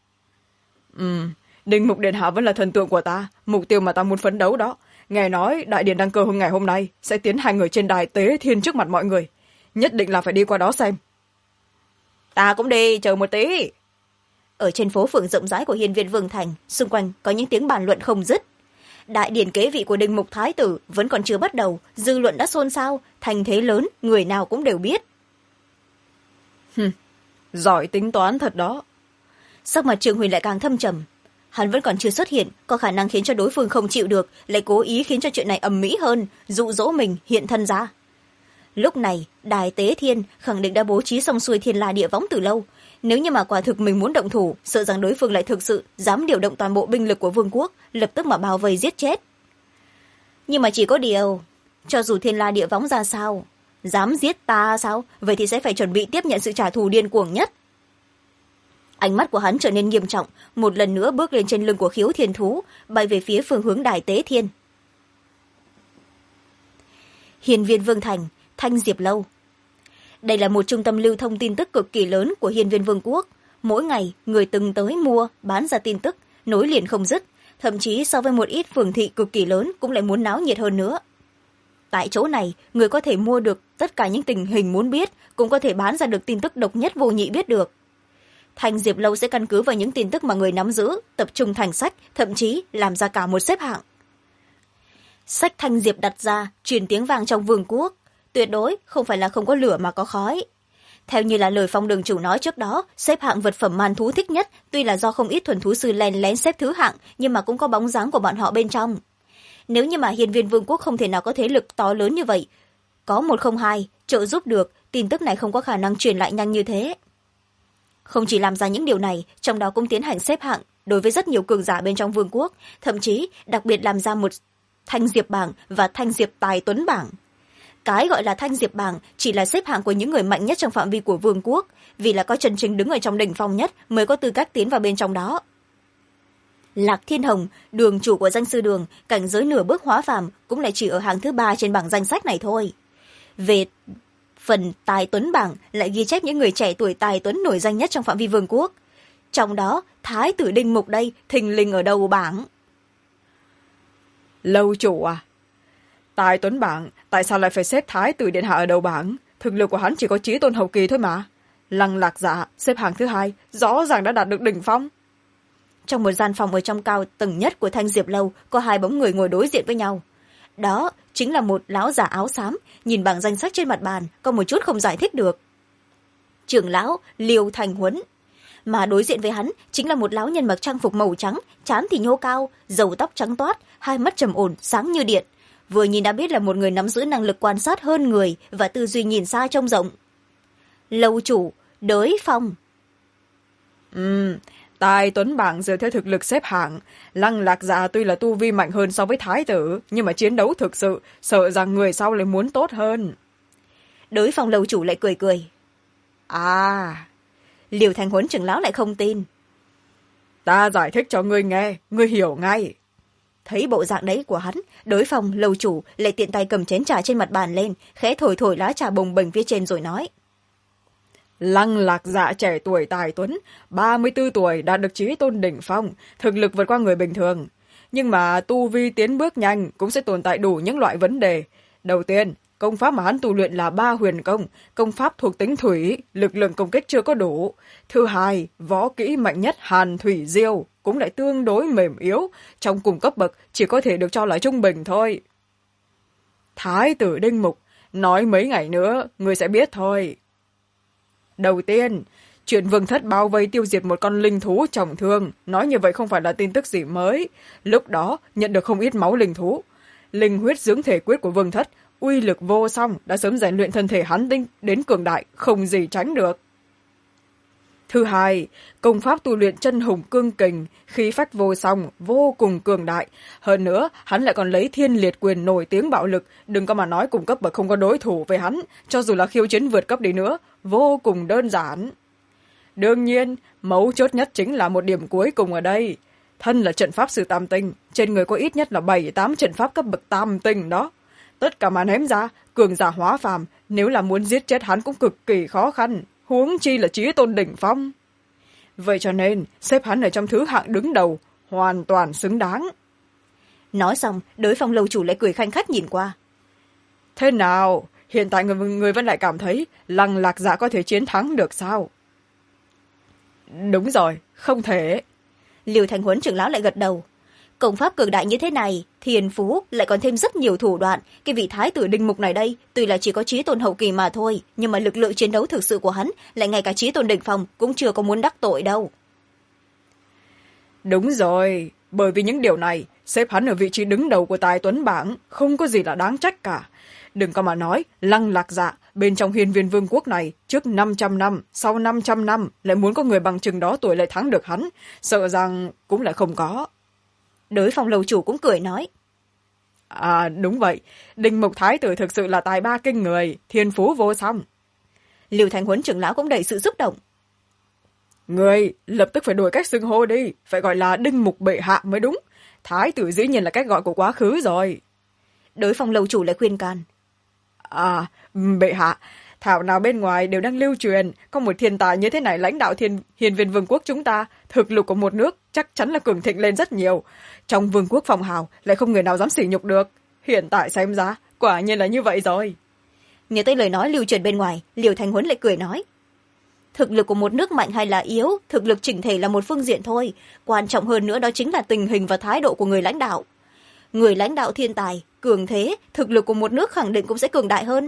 Đinh Mục Điện Hạ vẫn là thần tượng của ta, mục tiêu mà ta muốn phấn đấu đó. Nghe nói đại điện đăng cơ ngày hôm nay sẽ tiến hành người trên đài tế thiên trước mặt mọi người. Nhất định là phải đi qua đó xem. Ta cũng đi, chờ một tí. Ở trên phố phường rộng rãi của hiên viên Vương Thành, xung quanh có những tiếng bàn luận không dứt. Đại điển kế vị của Đinh Mục Thái tử vẫn còn chưa bắt đầu, dư luận đã xôn xao, thành thế lớn, người nào cũng đều biết. Giỏi tính toán thật đó. Sắc mặt Trương Huỳnh lại càng thâm trầm. Hắn vẫn còn chưa xuất hiện, có khả năng khiến cho đối phương không chịu được, lại cố ý khiến cho chuyện này ầm ĩ hơn, dụ dỗ mình hiện thân ra. Lúc này, đài tế thiên khẳng định đã bố trí xong xuôi thiên la địa võng từ lâu. Nếu như mà quả thực mình muốn động thủ, sợ rằng đối phương lại thực sự dám điều động toàn bộ binh lực của vương quốc, lập tức mà bao vây giết chết. Nhưng mà chỉ có điều, cho dù thiên la địa võng ra sao, dám giết ta sao, vậy thì sẽ phải chuẩn bị tiếp nhận sự trả thù điên cuồng nhất. Ánh mắt của hắn trở nên nghiêm trọng, một lần nữa bước lên trên lưng của Khiếu Thiên Thú, bay về phía phương hướng đài tế thiên. Hiền viên Vương Thành, Thanh Diệp Lâu. Đây là một trung tâm lưu thông tin tức cực kỳ lớn của hiên viên vương quốc. Mỗi ngày, người từng tới mua, bán ra tin tức, nối liền không dứt. Thậm chí so với một ít phường thị cực kỳ lớn cũng lại muốn náo nhiệt hơn nữa. Tại chỗ này, người có thể mua được tất cả những tình hình muốn biết, cũng có thể bán ra được tin tức độc nhất vô nhị biết được. Thanh Diệp Lâu sẽ căn cứ vào những tin tức mà người nắm giữ, tập trung thành sách, thậm chí làm ra cả một xếp hạng. Sách Thanh Diệp đặt ra, truyền tiếng vang trong vương quốc. Tuyệt đối không phải là không có lửa mà có khói. Theo như là lời Phong đường chủ nói trước đó, xếp hạng vật phẩm man thú thích nhất, tuy là do không ít thuần thú sư len lén xếp thứ hạng, nhưng mà cũng có bóng dáng của bọn họ bên trong. Nếu như mà hiên viên vương quốc không thể nào có thế lực to lớn như vậy, có 102 trợ giúp được, tin tức này không có khả năng truyền lại nhanh như thế. Không chỉ làm ra những điều này, trong đó cũng tiến hành xếp hạng đối với rất nhiều cường giả bên trong vương quốc, thậm chí đặc biệt làm ra một Thanh Diệp bảng và Thanh Diệp tài tuấn bảng. Cái gọi là Thanh Diệp bảng chỉ là xếp hạng của những người mạnh nhất trong phạm vi của vương quốc, vì là có chân chính đứng ở trong đỉnh phong nhất mới có tư cách tiến vào bên trong đó. Lạc Thiên Hồng, đường chủ của danh sư đường, cảnh giới nửa bước hóa phàm cũng lại chỉ ở hàng thứ 3 trên bảng danh sách này thôi. Về phần tài tuấn bảng lại ghi chép những người trẻ tuổi tài tuấn nổi danh nhất trong phạm vi vương quốc. Trong đó, Thái tử Đinh Mục đây thình lình ở đầu bảng. Lâu chủ à? Tài tuấn bảng, tại sao lại phải xếp Thái tử điện hạ ở đầu bảng? Thực lực của hắn chỉ có chí tôn hậu kỳ thôi mà. Lăng Lạc Dạ xếp hạng thứ 2, rõ ràng đã đạt được đỉnh phong. Trong một gian phòng ở trong cao tầng nhất của Thanh Diệp Lâu có 2 bóng người ngồi đối diện với nhau. Đó chính là một lão giả áo xám, nhìn bảng danh sách trên mặt bàn có một chút không giải thích được. Trưởng lão Liêu Thành Huấn, mà đối diện với hắn chính là một lão nhân mặc trang phục màu trắng, trán thì nhô cao, râu tóc trắng toát, hai mắt trầm ổn sáng như điện, vừa nhìn đã biết là một người nắm giữ năng lực quan sát hơn người và tư duy nhìn xa trông rộng. Lâu chủ Đới Phong. Tài tuấn bảng dựa theo thực lực xếp hạng, Lăng Lạc Dạ tuy là tu vi mạnh hơn so với thái tử, nhưng mà chiến đấu thực sự sợ rằng người sau lại muốn tốt hơn. Đới Phong lâu chủ lại cười cười. À, Liêu Thành Huấn trưởng lão lại không tin. Ta giải thích cho ngươi nghe, ngươi hiểu ngay. Thấy bộ dạng đấy của hắn, Đới Phong lâu chủ lại tiện tay cầm chén trà trên mặt bàn lên, khẽ thổi thổi lá trà bồng bềnh phía trên rồi nói. Lăng Lạc Dạ trẻ tuổi tài tuấn, 34 tuổi đạt được chí tôn đỉnh phong, thực lực vượt qua người bình thường. Nhưng mà tu vi tiến bước nhanh cũng sẽ tồn tại đủ những loại vấn đề. Đầu tiên, công pháp mà hắn tu luyện là 3 huyền công, công pháp thuộc tính thủy, lực lượng công kích chưa có đủ. Thứ hai, võ kỹ mạnh nhất Hàn Thủy Diêu cũng lại tương đối mềm yếu, trong cùng cấp bậc chỉ có thể được cho là trung bình thôi. Thái tử Đinh Mục, nói mấy ngày nữa, người sẽ biết thôi. đầu tiên, chuyện vương thất bao vây tiêu diệt một con linh thú trọng thương, nói như vậy không phải là tin tức gì mới. Lúc đó nhận được không ít máu linh thú. Linh huyết dưỡng thể quyết của vương thất uy lực vô song, đã sớm rèn luyện thân thể hắn tinh đến cường đại, không gì tránh được. Thứ hai, công pháp tu luyện chân hùng cương kình, khí phách vô song, vô cùng cường đại. Hơn nữa, hắn lại còn lấy thiên liệt quyền nổi tiếng bạo lực, đừng có mà nói cùng cấp bậc không có đối thủ với hắn, cho dù là khiêu chiến vượt cấp đi nữa, vô cùng đơn giản. Đương nhiên, mấu chốt nhất chính là một điểm cuối cùng ở đây. Thân là trận pháp sư tam tinh, trên người có ít nhất là 7-8 trận pháp cấp bậc tam tinh đó. Tất cả mà ném ra, cường giả hóa phàm, nếu là muốn giết chết hắn cũng cực kỳ khó khăn, huống chi là chí tôn đỉnh phong. Vậy cho nên, xếp hắn ở trong thứ hạng đứng đầu, hoàn toàn xứng đáng. Nói xong, đối Phong lâu chủ lại cười khanh khách nhìn qua. Thế nào, hiện tại người vẫn lại cảm thấy Lăng Lạc Dạ có thể chiến thắng được sao? Đúng rồi, không thể. Liêu Thành Huấn trưởng lão lại gật đầu. Công pháp cường đại như thế này, thiên phú lại còn thêm rất nhiều thủ đoạn. Cái vị thái tử Đinh Mục này đây, tuy là chỉ có chí tôn hậu kỳ mà thôi, nhưng mà lực lượng chiến đấu thực sự của hắn lại ngay cả chí tôn đỉnh phong cũng chưa có muốn đắc tội đâu. Đúng rồi, bởi vì những điều này, xếp hắn ở vị trí đứng đầu của tài tuấn bảng, không có gì là đáng trách cả. Đừng có mà nói, Lăng Lạc Dạ, bên trong Hiên Viên Vương quốc này, trước 500 năm, sau 500 năm, lại muốn có người bằng chừng đó tuổi lại thắng được hắn, sợ rằng cũng lại không có. Đối Phong lầu chủ cũng cười nói. À, đúng vậy, Đinh Mục Thái tử thực sự là tài ba kinh người, thiên phú vô song. Liêu Thành Huấn trưởng lão cũng đầy sự xúc động. Người lập tức phải đổi cách xưng hô đi, phải gọi là Đinh Mục bệ hạ mới đúng. Thái tử dĩ nhiên là cách gọi của quá khứ rồi. Đối Phong lầu chủ lại khuyên can. À, bệ hạ, thảo nào bên ngoài đều đang lưu truyền, có một thiên tài như thế này lãnh đạo Hiên Viên Vương quốc chúng ta, thực lực của một nước chắc chắn là cường thịnh lên rất nhiều. Trong vương quốc phong hào lại không người nào dám sỉ nhục được. Hiện tại xem ra, quả nhiên là như vậy rồi. Nghe tới lời nói lưu truyền bên ngoài, Liêu Thành Huấn lại cười nói. Thực lực của một nước mạnh hay là yếu, thực lực chỉnh thể là một phương diện thôi. Quan trọng hơn nữa đó chính là tình hình và thái độ của người lãnh đạo. Người lãnh đạo thiên tài, cường thế, thực lực của một nước khẳng định cũng sẽ cường đại hơn.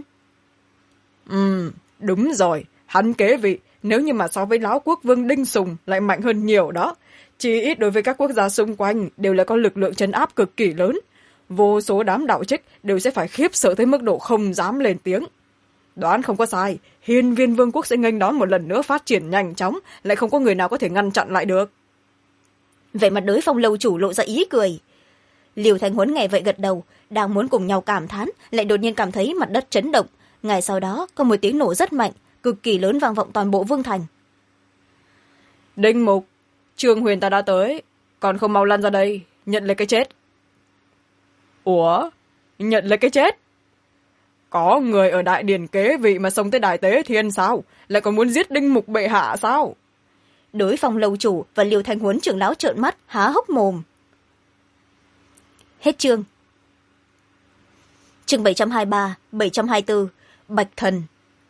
Đúng rồi, hắn kế vị, nếu như mà so với Lão Quốc Vương Đinh Sùng lại mạnh hơn nhiều đó. Chỉ ít đối với các quốc gia xung quanh đều là có lực lượng trấn áp cực kỳ lớn. Vô số đám đạo trích đều sẽ phải khiếp sợ tới mức độ không dám lên tiếng. Đoán không có sai, Hiên Viên Vương quốc sẽ nghênh đón một lần nữa phát triển nhanh chóng, lại không có người nào có thể ngăn chặn lại được. Vậy mà đối Phong lâu chủ lộ ra ý cười. Liêu Thành Huấn nghe vậy gật đầu, đang muốn cùng nhau cảm thán, lại đột nhiên cảm thấy mặt đất chấn động. Ngay sau đó có một tiếng nổ rất mạnh, cực kỳ lớn vang vọng toàn bộ vương thành. Đinh Mục, Trương Huyền ta đã tới, còn không mau lăn ra đây, nhận lấy cái chết. Ủa, nhận lấy cái chết? Có người ở đại điển kế vị mà xông tới Đại Tế Thiên sao? Lại còn muốn giết Đinh Mục bệ hạ sao? Đối Phong lâu chủ và Liêu Thành Huấn trưởng lão trợn mắt, há hốc mồm. Hết chương. Chương 723, 724, Bạch Thần.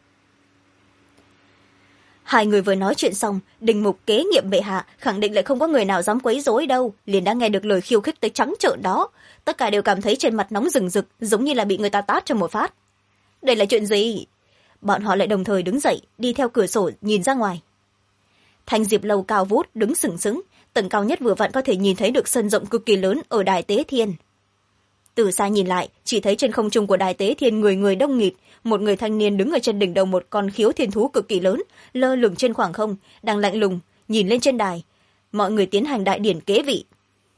Hai người vừa nói chuyện xong, Đinh Mục kế nhiệm bệ hạ khẳng định lại không có người nào dám quấy rối đâu, liền đã nghe được lời khiêu khích tới trắng trợn đó. Tất cả đều cảm thấy trên mặt nóng rừng rực, giống như là bị người ta tát cho một phát. Đây là chuyện gì? Bọn họ lại đồng thời đứng dậy, đi theo cửa sổ nhìn ra ngoài. Thanh Diệp Lâu cao vút đứng sừng sững, tầng cao nhất vừa vặn có thể nhìn thấy được sân rộng cực kỳ lớn ở Đài Tế Thiên. Từ xa nhìn lại, chỉ thấy trên không trung của Đài Tế Thiên người người đông nghịt, một người thanh niên đứng ở trên đỉnh đầu một con khiếu thiên thú cực kỳ lớn, lơ lửng trên khoảng không, đang lạnh lùng nhìn lên trên đài. Mọi người tiến hành đại điển kế vị.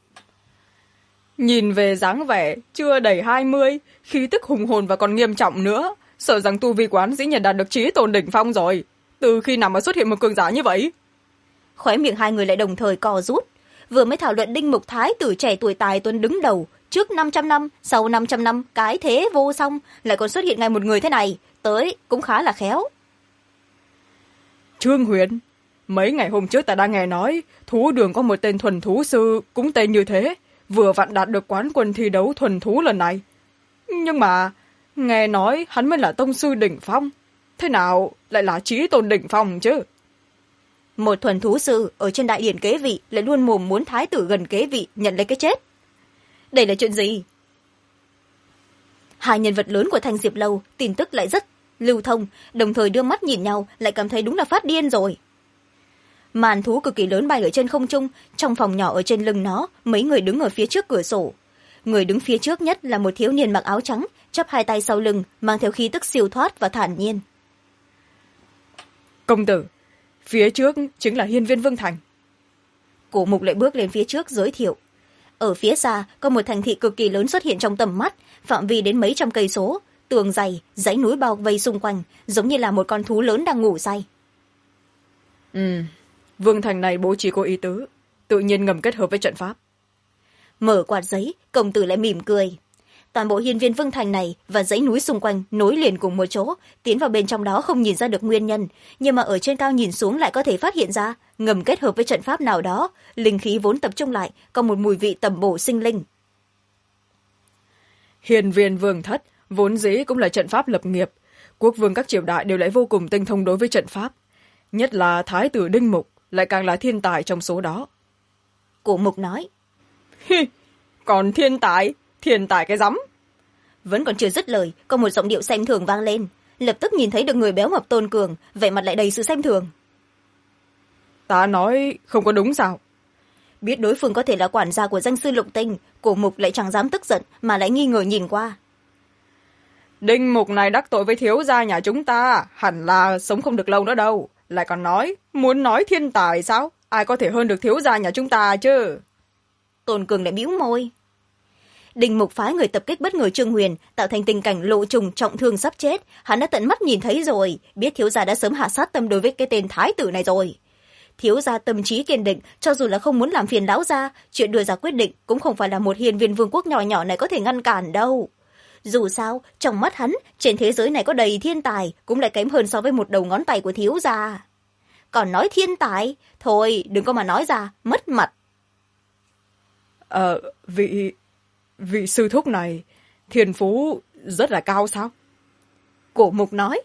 Nhìn về dáng vẻ chưa đầy 20, khí tức hùng hồn và còn nghiêm trọng nữa, sợ rằng tu vi quán dĩ nhiên đạt được chí tôn đỉnh phong rồi. Từ khi nào mà xuất hiện một cường giả như vậy? Khóe miệng hai người lại đồng thời co rút. Vừa mới thảo luận Đinh Mục Thái tử trẻ tuổi tài tuấn đứng đầu, trước 500 năm, sau 500 năm, cái thế vô song, lại còn xuất hiện ngay một người thế này, tới cũng khá là khéo. Trương Huyền, mấy ngày hôm trước ta đã nghe nói, thú đường có một tên thuần thú sư cũng tên như thế, vừa vặn đạt được quán quân thi đấu thuần thú lần này. Nhưng mà, nghe nói hắn mới là tông sư đỉnh phong, thế nào lại là chí tôn đỉnh phong chứ? Một thuần thú sư ở trên đại điển kế vị lại luôn mồm muốn thái tử gần kế vị nhận lấy cái chết. Đây là chuyện gì? Hai nhân vật lớn của Thanh Diệp Lâu tin tức lại rất lưu thông, đồng thời đưa mắt nhìn nhau, lại cảm thấy đúng là phát điên rồi. Màn thú cực kỳ lớn bay ở trên không trung, trong phòng nhỏ ở trên lưng nó, mấy người đứng ở phía trước cửa sổ. Người đứng phía trước nhất là một thiếu niên mặc áo trắng, chắp hai tay sau lưng, mang theo khí tức siêu thoát và thản nhiên. Công tử, phía trước chính là hiên viên Vương Thành. Cổ mục lại bước lên phía trước giới thiệu. Ở phía xa có một thành thị cực kỳ lớn xuất hiện trong tầm mắt, phạm vi đến mấy trăm cây số, tường dày, dãy núi bao vây xung quanh, giống như là một con thú lớn đang ngủ say. Vương Thành này bố trí có ý tứ, tự nhiên ngầm kết hợp với trận pháp. Mở quạt giấy, công tử lại mỉm cười. Toàn bộ hiên viên Vương Thành này và dãy núi xung quanh nối liền cùng một chỗ, tiến vào bên trong đó không nhìn ra được nguyên nhân, nhưng mà ở trên cao nhìn xuống lại có thể phát hiện ra, ngầm kết hợp với trận pháp nào đó, linh khí vốn tập trung lại, có một mùi vị tầm bổ sinh linh. Hiên viên Vương Thất vốn dĩ cũng là trận pháp lập nghiệp, quốc vương các triều đại đều lại vô cùng tinh thông đối với trận pháp, nhất là thái tử Đinh Mục lại càng là thiên tài trong số đó. Cổ mục nói. Còn thiên tài cái rắm. Vẫn còn chưa dứt lời, có một giọng điệu xem thường vang lên, lập tức nhìn thấy được người béo mập Tôn Cường, vẻ mặt lại đầy sự xem thường. Ta nói không có đúng sao? Biết đối phương có thể là quản gia của danh sư Lục Tinh, cổ mục lại chẳng dám tức giận mà lại nghi ngờ nhìn qua. Đinh Mục này đắc tội với thiếu gia nhà chúng ta, hẳn là sống không được lâu nữa đâu. Lại còn muốn nói thiên tài sao? Ai có thể hơn được thiếu gia nhà chúng ta chứ? Tôn Cường lại bĩu môi. Đinh Mục phái người tập kích bất ngờ Trương Huyền, tạo thành tình cảnh lộ trùng trọng thương sắp chết. Hắn đã tận mắt nhìn thấy rồi, biết thiếu gia đã sớm hạ sát tâm đối với cái tên thái tử này rồi. Thiếu gia tâm trí kiên định, cho dù là không muốn làm phiền lão gia, chuyện đưa ra quyết định cũng không phải là một hiên viên vương quốc nhỏ nhỏ này có thể ngăn cản đâu. Dù sao, trong mắt hắn, trên thế giới này có đầy thiên tài, cũng lại kém hơn so với một đầu ngón tay của thiếu gia. Còn nói thiên tài, thôi đừng có mà nói ra, mất mặt. Vị sư thúc này, thiên phú rất là cao sao? Cổ mục nói.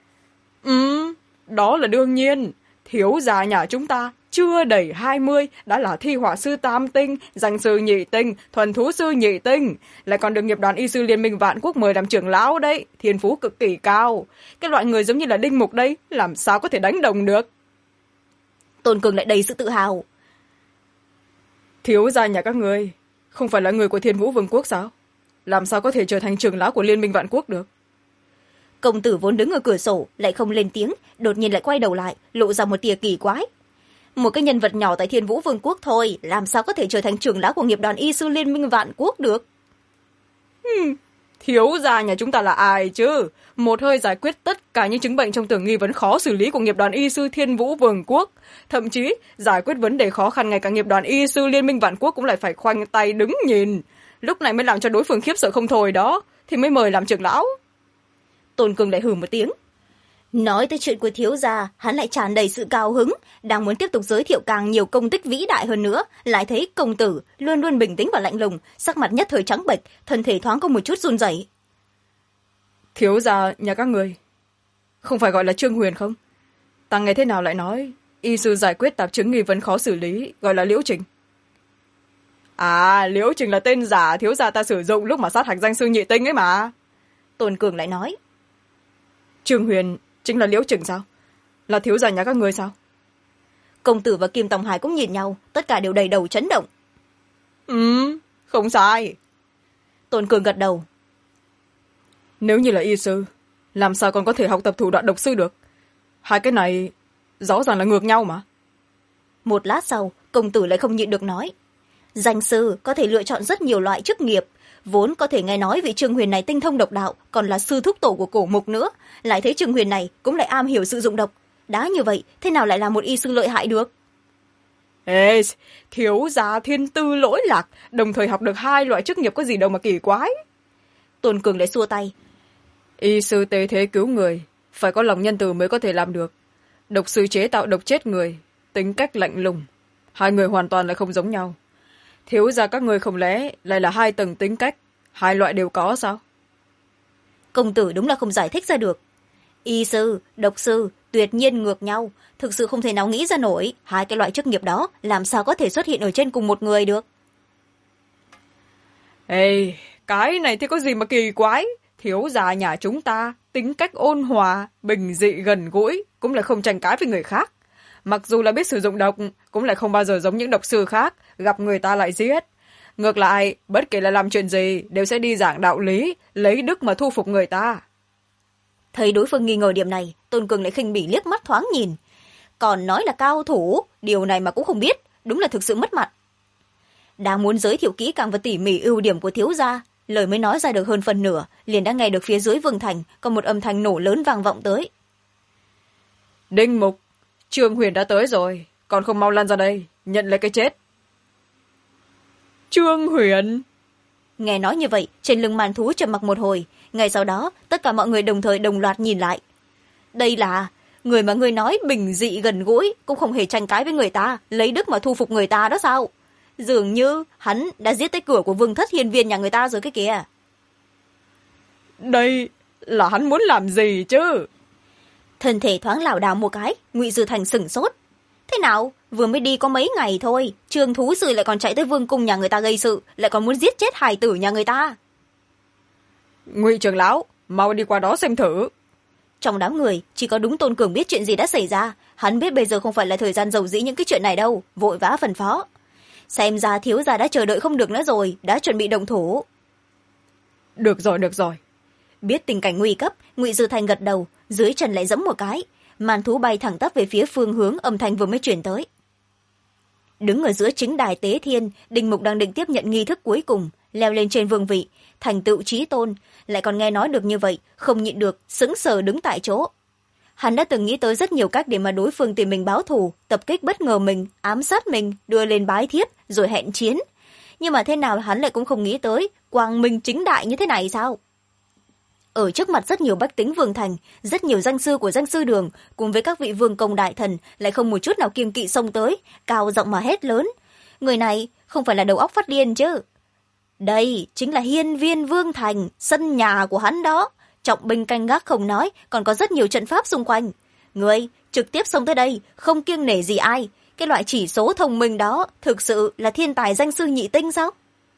Đó là đương nhiên. Thiếu gia nhà chúng ta chưa đầy 20 đã là thi họa sư tam tinh, danh sư nhị tinh, thuần thú sư nhị tinh, lại còn được nghiệp đoàn y sư liên minh vạn quốc mời làm trưởng lão đấy, thiên phú cực kỳ cao. Cái loại người giống như là Đinh Mục đây, làm sao có thể đánh đồng được? Tôn Cường lại đầy sự tự hào. Thiếu gia nhà các người không phải là người của Thiên Vũ Vương quốc sao? Làm sao có thể trở thành trưởng lão của liên minh vạn quốc được? Công tử vốn đứng ở cửa sổ lại không lên tiếng, đột nhiên lại quay đầu lại, lộ ra một tia kỳ quái. Một cái nhân vật nhỏ tại Thiên Vũ Vương quốc thôi, làm sao có thể trở thành trưởng lão của nghiệp đoàn y sư liên minh vạn quốc được? Thiếu gia nhà chúng ta là ai chứ? Một hơi giải quyết tất cả những chứng bệnh trong tưởng nghi vấn khó xử lý của nghiệp đoàn y sư Thiên Vũ Vương quốc. Thậm chí, giải quyết vấn đề khó khăn ngay cả nghiệp đoàn y sư liên minh vạn quốc cũng lại phải khoanh tay đứng nhìn. Lúc này mới làm cho đối phương khiếp sợ không thôi đó, thì mới mời làm trưởng lão. Tôn Cường lại hừ một tiếng. Nói tới chuyện của thiếu gia, hắn lại tràn đầy sự cao hứng, đang muốn tiếp tục giới thiệu càng nhiều công tích vĩ đại hơn nữa, lại thấy công tử luôn luôn bình tĩnh và lạnh lùng, sắc mặt nhất thời trắng bệch, thân thể thoáng có một chút run rẩy. Thiếu gia nhà các người không phải gọi là Trương Huyền không? Ta nghe thế nào lại nói y sư giải quyết tạp chứng nghi vấn khó xử lý gọi là Liễu Trình? À, Liễu Trình là tên giả thiếu gia ta sử dụng lúc mà sát hạch danh sư nhị tinh ấy mà. Tôn Cường lại nói. Trương Huyền chính là Liễu Trình sao? Là thiếu gia nhà các người sao? Công tử và Kim Tòng Hải cũng nhìn nhau, tất cả đều đầy đầu chấn động. Không sai. Tôn Cường gật đầu. Nếu như là y sư, làm sao còn có thể học tập thủ đoạn độc sư được? Hai cái này rõ ràng là ngược nhau mà. Một lát sau, công tử lại không nhịn được nói. Danh sư có thể lựa chọn rất nhiều loại chức nghiệp, vốn có thể nghe nói vị Trương Huyền này tinh thông độc đạo, còn là sư thúc tổ của cổ mục nữa, lại thấy Trương Huyền này cũng lại am hiểu sử dụng độc. Đã như vậy, thế nào lại là một y sư lợi hại được? Ê, thiếu gia thiên tư lỗi lạc, đồng thời học được hai loại chức nghiệp có gì đâu mà kỳ quái. Tôn Cường lại xua tay. Y sư tế thế cứu người, phải có lòng nhân từ mới có thể làm được. Độc sư chế tạo độc chết người, tính cách lạnh lùng. Hai người hoàn toàn là không giống nhau. Thiếu gia các người không lẽ lại là hai tầng tính cách, hai loại đều có sao? Công tử đúng là không giải thích ra được. Y sư, độc sư, tuyệt nhiên ngược nhau, thực sự không thể nào nghĩ ra nổi hai cái loại chức nghiệp đó làm sao có thể xuất hiện ở trên cùng một người được. Ê, cái này thì có gì mà kỳ quái, thiếu gia nhà chúng ta tính cách ôn hòa, bình dị gần gũi, cũng lại không tranh cãi với người khác. Mặc dù là biết sử dụng độc, cũng lại không bao giờ giống những độc sư khác, gặp người ta lại giết. Ngược lại, bất kể là làm chuyện gì, đều sẽ đi giảng đạo lý, lấy đức mà thu phục người ta. Thấy đối phương nghi ngờ điểm này, Tôn Cường lại khinh bỉ liếc mắt thoáng nhìn. Còn nói là cao thủ, điều này mà cũng không biết, đúng là thực sự mất mặt. Đang muốn giới thiệu kỹ càng và tỉ mỉ ưu điểm của thiếu gia, lời mới nói ra được hơn phần nửa, liền đã nghe được phía dưới vương thành có một âm thanh nổ lớn vang vọng tới. Đinh Mục, Trương Huyền đã tới rồi, còn không mau lăn ra đây, nhận lấy cái chết. Trương Huyền! Nghe nói như vậy, trên lưng màn thú trầm mặc một hồi, ngay sau đó tất cả mọi người đồng thời đồng loạt nhìn lại. Đây là người mà người nói bình dị gần gũi, cũng không hề tranh cãi với người ta, lấy đức mà thu phục người ta đó sao? Dường như hắn đã giết tới cửa của vương thất hiên viên nhà người ta rồi cái kìa. Đây là hắn muốn làm gì chứ? Thân thể thoáng lảo đảo một cái, Ngụy Dư Thành sửng sốt. Thế nào, vừa mới đi có mấy ngày thôi, Trương Thú Sư lại còn chạy tới vương cung nhà người ta gây sự, lại còn muốn giết chết hài tử nhà người ta. Ngụy trưởng lão, mau đi qua đó xem thử. Trong đám người, chỉ có đúng Tôn Cường biết chuyện gì đã xảy ra. Hắn biết bây giờ không phải là thời gian giàu dĩ những cái chuyện này đâu, vội vã phân phó. Xem ra thiếu gia đã chờ đợi không được nữa rồi, đã chuẩn bị động thủ. Được rồi, được rồi. Biết tình cảnh nguy cấp, Ngụy Dư Thành gật đầu, dưới chân lại giẫm một cái. Màn thú bay thẳng tắp về phía phương hướng âm thanh vừa mới chuyển tới. Đứng ở giữa chính đài tế thiên, Đinh Mục đang định tiếp nhận nghi thức cuối cùng, leo lên trên vương vị, thành tựu chí tôn, lại còn nghe nói được như vậy, không nhịn được, sững sờ đứng tại chỗ. Hắn đã từng nghĩ tới rất nhiều cách để mà đối phương tìm mình báo thù, tập kích bất ngờ mình, ám sát mình, đưa lên bái thiếp, rồi hẹn chiến. Nhưng mà thế nào hắn lại cũng không nghĩ tới, quang minh chính đại như thế này sao? Ở trước mặt rất nhiều bách tính vương thành, rất nhiều danh sư của danh sư đường, cùng với các vị vương công đại thần, lại không một chút nào kiêng kỵ xông tới, cao giọng mà hét lớn. Người này không phải là đầu óc phát điên chứ? Đây chính là hiên viên vương thành, sân nhà của hắn đó. Trọng binh canh gác không nói, còn có rất nhiều trận pháp xung quanh. Người trực tiếp xông tới đây, không kiêng nể gì ai. Cái loại chỉ số thông minh đó thực sự là thiên tài danh sư nhị tinh sao?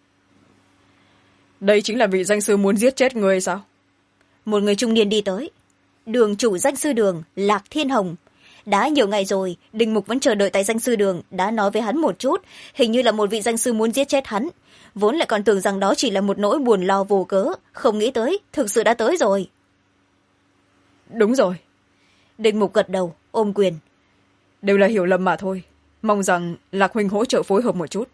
Đây chính là vị danh sư muốn giết chết người sao? Một người trung niên đi tới. Đường chủ danh sư đường, Lạc Thiên Hồng. Đã nhiều ngày rồi, Đinh Mục vẫn chờ đợi tại danh sư đường, đã nói với hắn một chút, hình như là một vị danh sư muốn giết chết hắn. Vốn lại còn tưởng rằng đó chỉ là một nỗi buồn lo vô cớ, không nghĩ tới, thực sự đã tới rồi. Đúng rồi. Đinh Mục gật đầu, ôm quyền. Đều là hiểu lầm mà thôi, mong rằng Lạc huynh hỗ trợ phối hợp một chút.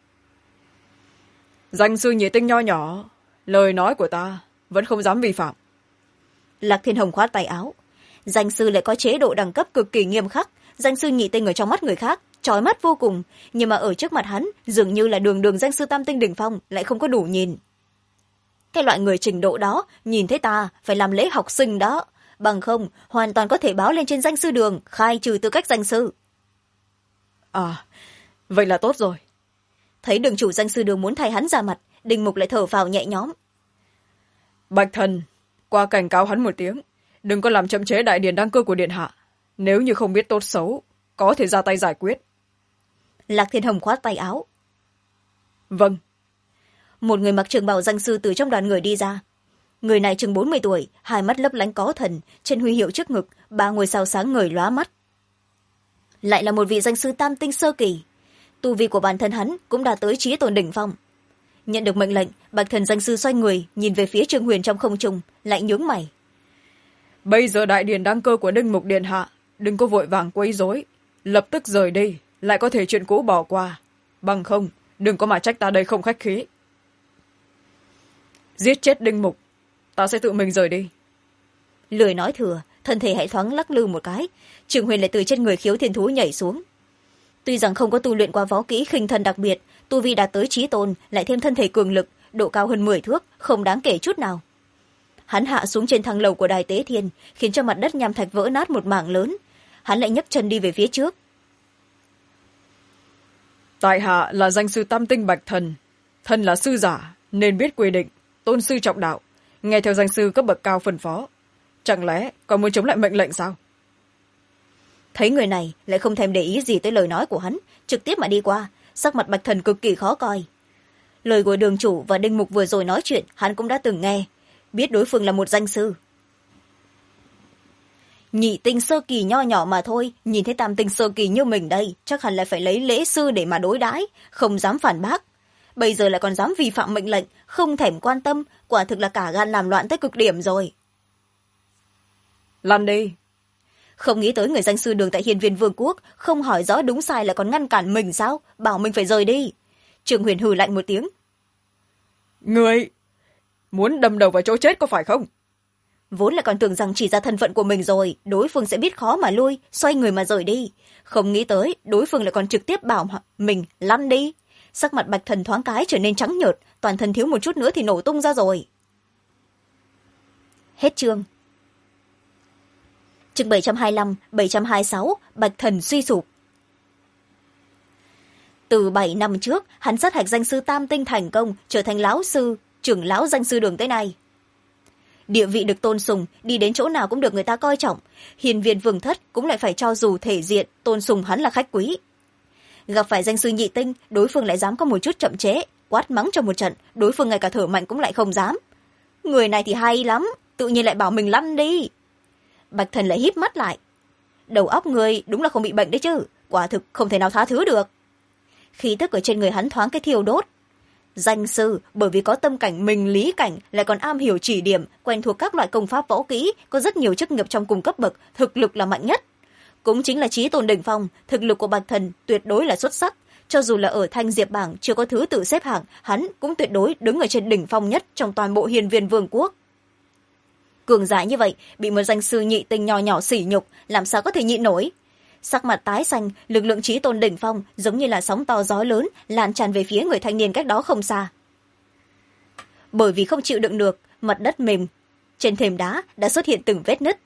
Danh sư nhị tinh nho nhỏ, lời nói của ta vẫn không dám vi phạm. Lạc Thiên Hồng khoát tay áo. Danh sư lại có chế độ đẳng cấp cực kỳ nghiêm khắc, danh sư nhị tinh ở trong mắt người khác chói mắt vô cùng, nhưng mà ở trước mặt hắn dường như là đường đường danh sư tam tinh đỉnh phong, lại không có đủ nhìn. Cái loại người trình độ đó nhìn thấy ta phải làm lễ học sinh đó, bằng không hoàn toàn có thể báo lên trên danh sư đường, khai trừ tư cách danh sư. À, vậy là tốt rồi. Thấy đường chủ danh sư đường muốn thay hắn ra mặt, Đinh Mục lại thở phào nhẹ nhõm. Bạch thần, qua cảnh cáo hắn một tiếng, đừng có làm chậm chế đại điển đăng cơ của điện hạ. Nếu như không biết tốt xấu, có thể ra tay giải quyết. Lạc Thiên Hồng khoát tay áo. Vâng. Một người mặc trường bào danh sư từ trong đoàn người đi ra. Người này chừng 40 tuổi, hai mắt lấp lánh có thần, trên huy hiệu trước ngực, 3 ngôi sao sáng ngời lóa mắt. Lại là một vị danh sư tam tinh sơ kỳ. Tu vi của bản thân hắn cũng đã tới chí tôn đỉnh phong. Nhận được mệnh lệnh, bạch thần danh sư xoay người, nhìn về phía Trương Huyền trong không trung, lại nhướng mày. Bây giờ đại điển đăng cơ của Đinh Mục điện hạ, đừng có vội vàng quấy rối, lập tức rời đi, lại có thể chuyện cũ bỏ qua. Bằng không, đừng có mà trách ta đây không khách khí. Giết chết Đinh Mục, ta sẽ tự mình rời đi. Lười nói thừa, thân thể hãy thoáng lắc lư một cái, Trương Huyền lại từ trên người khiếu thiên thú nhảy xuống. Tuy rằng không có tu luyện qua võ kỹ khinh thân đặc biệt, tu vi đạt tới chí tôn, lại thêm thân thể cường lực, độ cao hơn 10 thước, không đáng kể chút nào. Hắn hạ xuống trên thang lầu của đài tế thiên, khiến cho mặt đất nham thạch vỡ nát một mảng lớn. Hắn lại nhấc chân đi về phía trước. Tại hạ là danh sư tam tinh bạch thần, thân là sư giả nên biết quy định, tôn sư trọng đạo, nghe theo danh sư cấp bậc cao phân phó. Chẳng lẽ còn muốn chống lại mệnh lệnh sao? Thấy người này lại không thèm để ý gì tới lời nói của hắn, trực tiếp mà đi qua, sắc mặt bạch thần cực kỳ khó coi. Lời của đường chủ và Đinh Mục vừa rồi nói chuyện hắn cũng đã từng nghe. biết đối phương là một danh sư. Nhị tinh sơ kỳ nho nhỏ mà thôi, nhìn thấy tam tinh sơ kỳ như mình đây chắc hẳn là phải lấy lễ sư để mà đối đãi, không dám phản bác. Bây giờ lại còn dám vi phạm mệnh lệnh, không thèm quan tâm, quả thực là cả gan làm loạn tới cực điểm rồi. Lăn đi. Không nghĩ tới người danh sư đường tại Hiên Viên Vương quốc không hỏi rõ đúng sai lại còn ngăn cản mình sao, bảo mình phải rời đi. Trương Huyền hừ lạnh một tiếng. Người muốn đâm đầu vào chỗ chết có phải không? Vốn là còn tưởng rằng chỉ ra thân phận của mình rồi đối phương sẽ biết khó mà lui, xoay người mà rời đi. Không nghĩ tới đối phương lại còn trực tiếp bảo mình lăn đi. Sắc mặt Bạch Thần thoáng cái trở nên trắng nhợt, toàn thân thiếu một chút nữa thì nổ tung ra rồi. Hết chương. Chương 725, 726, Bạch Thần suy sụp. Từ 7 năm trước, hắn sát hạch danh sư tam tinh thành công, trở thành lão sư, trưởng lão danh sư đường tới nay. Địa vị được tôn sùng, đi đến chỗ nào cũng được người ta coi trọng. Hiên Viên Vương thất cũng lại phải cho dù thể diện, tôn sùng hắn là khách quý. Gặp phải danh sư nhị tinh, đối phương lại dám có một chút chậm trễ, quát mắng cho một trận, đối phương ngay cả thở mạnh cũng lại không dám. Người này thì hay lắm, tự nhiên lại bảo mình lăn đi. Bạch Thần lại híp mắt lại. Đầu óc người đúng là không bị bệnh đấy chứ, quả thực không thể nào tha thứ được. Khí tức ở trên người hắn thoáng cái thiêu đốt. Danh sư bởi vì có tâm cảnh minh lý cảnh, lại còn am hiểu chỉ điểm, quen thuộc các loại công pháp võ kỹ, có rất nhiều chức nghiệp trong cùng cấp bậc, thực lực là mạnh nhất. Cũng chính là chí tôn đỉnh phong, thực lực của Bạch Thần tuyệt đối là xuất sắc. Cho dù là ở Thanh Diệp bảng chưa có thứ tự xếp hạng, hắn cũng tuyệt đối đứng ở trên đỉnh phong nhất trong toàn bộ Hiên Viên Vương quốc. Cường giả như vậy bị một danh sư nhị tinh nhỏ nhỏ sỉ nhục, làm sao có thể nhịn nổi. Sắc mặt tái xanh, lực lượng chí tôn đỉnh phong giống như là sóng to gió lớn lan tràn về phía người thanh niên cách đó không xa. Bởi vì không chịu đựng được, mặt đất mềm, trên thềm đá đã xuất hiện từng vết nứt.